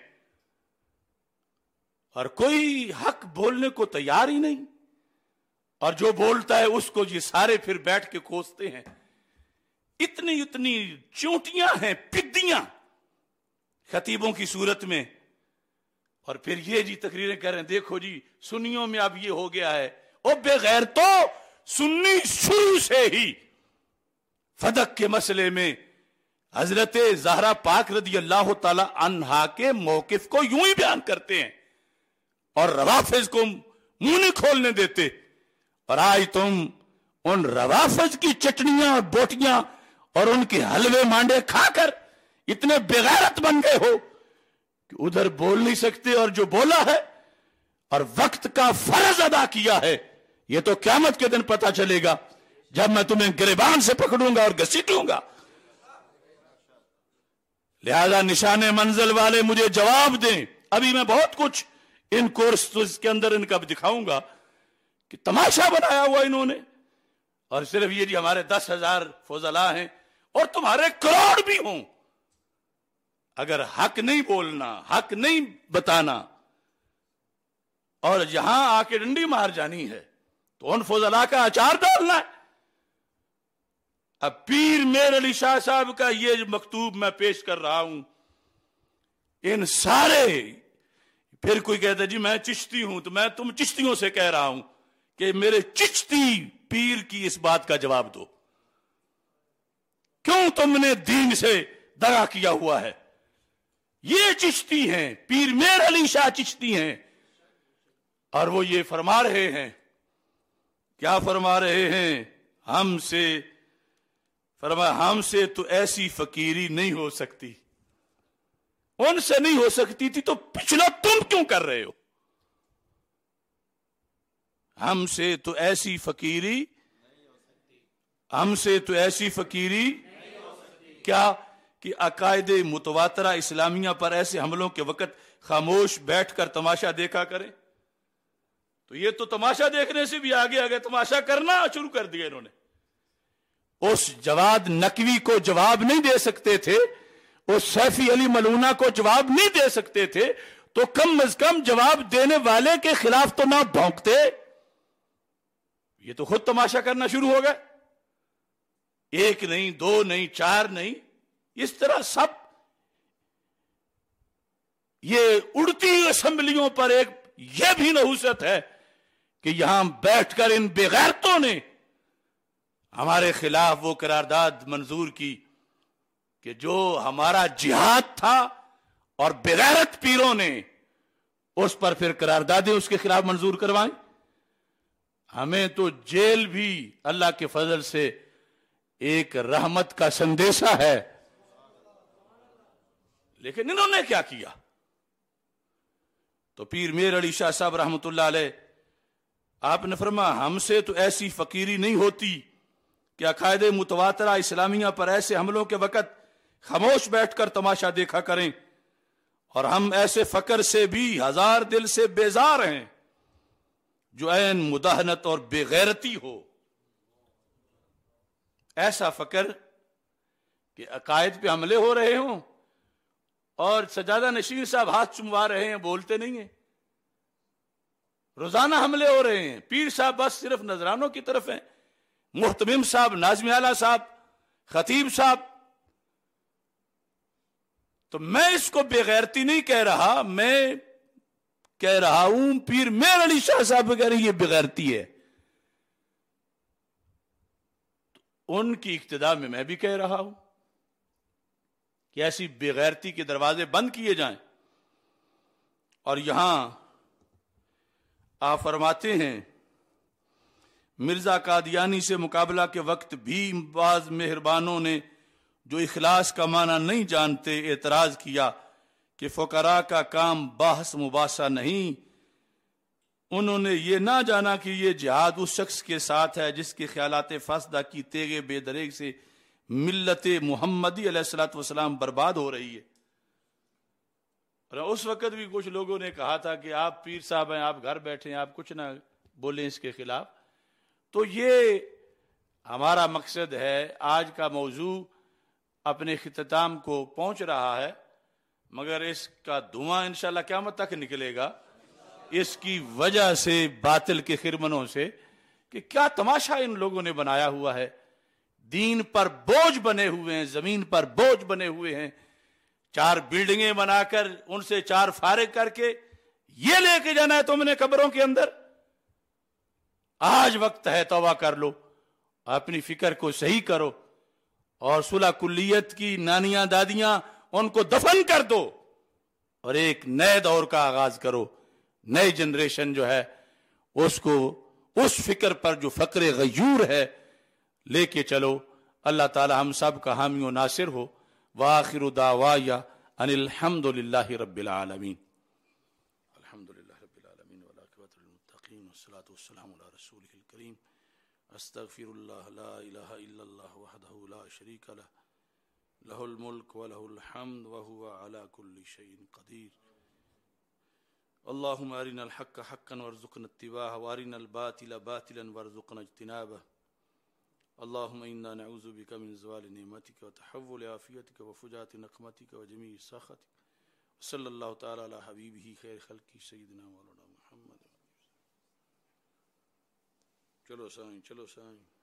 اور کوئی حق بولنے کو تیار ہی نہیں، اور جو بولتا ہے اس کو یہ سارے پھر بیٹھ کے کوستے ہیں. اتنی اتنی چونٹیاں ہیں، پدیاں خطیبوں کی صورت میں، اور پھر یہ جی تقریریں کر رہے ہیں دیکھو جی سنیوں میں اب یہ ہو گیا ہے. او بغیر تو سنی شروع سے ہی فدق کے مسئلے میں حضرت زہرا پاک رضی اللہ تعالی عنہا کے موقف کو یوں ہی بیان کرتے ہیں اور روافظ کو منہ نہیں کھولنے دیتے. اور آج تم ان روافظ کی چٹنیاں اور بوٹیاں اور ان کے حلوے مانڈے کھا کر اتنے بغیرت بن گئے ہو کہ ادھر بول نہیں سکتے، اور جو بولا ہے اور وقت کا فرض ادا کیا ہے یہ تو قیامت کے دن پتا چلے گا جب میں تمہیں گریبان سے پکڑوں گا اور گھسیٹ لوں گا. لہذا نشان منزل والے مجھے جواب دیں. ابھی میں بہت کچھ ان کورس کے اندر ان کا دکھاؤں گا کہ تماشا بنایا ہوا انہوں نے، اور صرف یہ جی ہمارے 10,000 فضلاء ہیں اور تمہارے کروڑ بھی ہوں، اگر حق نہیں بولنا، حق نہیں بتانا اور یہاں آ کے ڈنڈی مار جانی ہے تو ان فضلاء کا اچار ڈالنا ہے. اب پیر میر علی شاہ صاحب کا یہ مکتوب میں پیش کر رہا ہوں، ان سارے پھر کوئی کہتا ہے جی میں چشتی ہوں تو میں تم چشتیوں سے کہہ رہا ہوں کہ میرے چشتی پیر کی اس بات کا جواب دو، کیوں تم نے دین سے دغا کیا ہوا ہے؟ یہ چشتی ہیں، پیر میر علی شاہ چشتی ہیں، اور وہ یہ فرما رہے ہیں. کیا فرما رہے ہیں؟ ہم سے تو ایسی فقیری نہیں ہو سکتی. ان سے نہیں ہو سکتی تھی تو پچھلا تم کیوں کر رہے ہو؟ ہم سے تو ایسی فقیری کیا کہ عقائد متواترہ اسلامیہ پر ایسے حملوں کے وقت خاموش بیٹھ کر تماشا دیکھا کریں. تو یہ تو تماشا دیکھنے سے بھی آگے تماشا کرنا شروع کر دیا انہوں نے. اس جواد نقوی کو جواب نہیں دے سکتے تھے، اس سیفی علی ملونہ کو جواب نہیں دے سکتے تھے، تو کم از کم جواب دینے والے کے خلاف تو نہ بھونکتے. یہ تو خود تماشا کرنا شروع ہو گئے. ایک نہیں، دو نہیں، چار نہیں، اس طرح سب یہ اڑتی اسمبلیوں پر ایک یہ بھی نحوست ہے کہ یہاں بیٹھ کر ان بغیرتوں نے ہمارے خلاف وہ قرارداد منظور کی کہ جو ہمارا جہاد تھا، اور بغیرت پیروں نے اس پر پھر قراردادیں اس کے خلاف منظور کروائیں. ہمیں تو جیل بھی اللہ کے فضل سے ایک رحمت کا سندیشہ ہے، لیکن انہوں نے کیا کیا؟ تو پیر میر علی شاہ صاحب رحمت اللہ علیہ آپ نے فرمایا ہم سے تو ایسی فقیری نہیں ہوتی کہ عقائد متواترہ اسلامیہ پر ایسے حملوں کے وقت خاموش بیٹھ کر تماشا دیکھا کریں، اور ہم ایسے فقر سے بھی ہزار دل سے بیزار ہیں جو عین مداہنت اور بے غیرتی ہو. ایسا فقر کہ عقائد پہ حملے ہو رہے ہوں اور سجادہ نشین صاحب ہاتھ چموا رہے ہیں، بولتے نہیں ہیں. روزانہ حملے ہو رہے ہیں، پیر صاحب بس صرف نذرانوں کی طرف ہیں، محتمم صاحب، ناظم اعلیٰ صاحب، خطیب صاحب. تو میں اس کو بے غیرتی نہیں کہہ رہا، میں کہہ رہا ہوں پیر میر علی شاہ صاحب کہہ رہے ہیں یہ بے غیرتی ہے. ان کی اقتداء میں میں بھی کہہ رہا ہوں کہ ایسی بے غیرتی کے دروازے بند کیے جائیں. اور یہاں آپ فرماتے ہیں مرزا قادیانی سے مقابلہ کے وقت بھی بعض مہربانوں نے جو اخلاص کا معنی نہیں جانتے اعتراض کیا کہ فقراء کا کام بحث مباحثہ نہیں، انہوں نے یہ نہ جانا کہ یہ جہاد اس شخص کے ساتھ ہے جس کے خیالات فاسدہ کی تیغ بے دریغ سے ملت محمدی علیہ الصلوۃ والسلام برباد ہو رہی ہے۔ اور اس وقت بھی کچھ لوگوں نے کہا تھا کہ آپ پیر صاحب ہیں، آپ گھر بیٹھے ہیں، آپ کچھ نہ بولیں اس کے خلاف۔ تو یہ ہمارا مقصد ہے، آج کا موضوع اپنے اختتام کو پہنچ رہا ہے، مگر اس کا دھواں انشاءاللہ قیامت تک نکلے گا، اس کی وجہ سے باطل کے خرمنوں سے، کہ کیا تماشا ان لوگوں نے بنایا ہوا ہے۔ دین پر بوجھ بنے ہوئے ہیں، زمین پر بوجھ بنے ہوئے ہیں، 4 بلڈنگیں بنا کر ان سے 4 فارغ کر کے یہ لے کے جانا ہے تم نے قبروں کے اندر۔ آج وقت ہے، توبہ کر لو، اپنی فکر کو صحیح کرو، اور صلح کلیت کی نانیاں دادیاں ان کو دفن کر دو، اور ایک نئے دور کا آغاز کرو۔ نئی جنریشن جو ہے اس کو اس فکر پر جو فقر غیور ہے لے کے چلو۔ اللہ تعالی ہم سب کا حامی و ناصر ہو۔ وآخر دعوایا ان الحمد للہ رب العالمین۔ الحمد للہ رب العالمین والعاقبۃ للمتقین والصلاۃ والسلام علی رسولہ الکریم۔ استغفر اللہ لا الہ الا اللہ وحدہ لا شریک لہ، لہ الملک ولہ الحمد وہو علی کل شیء قدیر۔ اللہم ارنا الحق حقا وارزقنا اتباعہ، وارنا الباطل باطلا وارزقنا اجتنابہ۔ اللہم انا نعوذ بک من زوال نعمتک وتحول عافیتک وفجاءۃ نقمتک وجمیع سخطک۔ صلی اللہ تعالی علی حبیبہ خیر خلقہ سیدنا مولانا محمد۔ چلو سائیں، چلو سائیں۔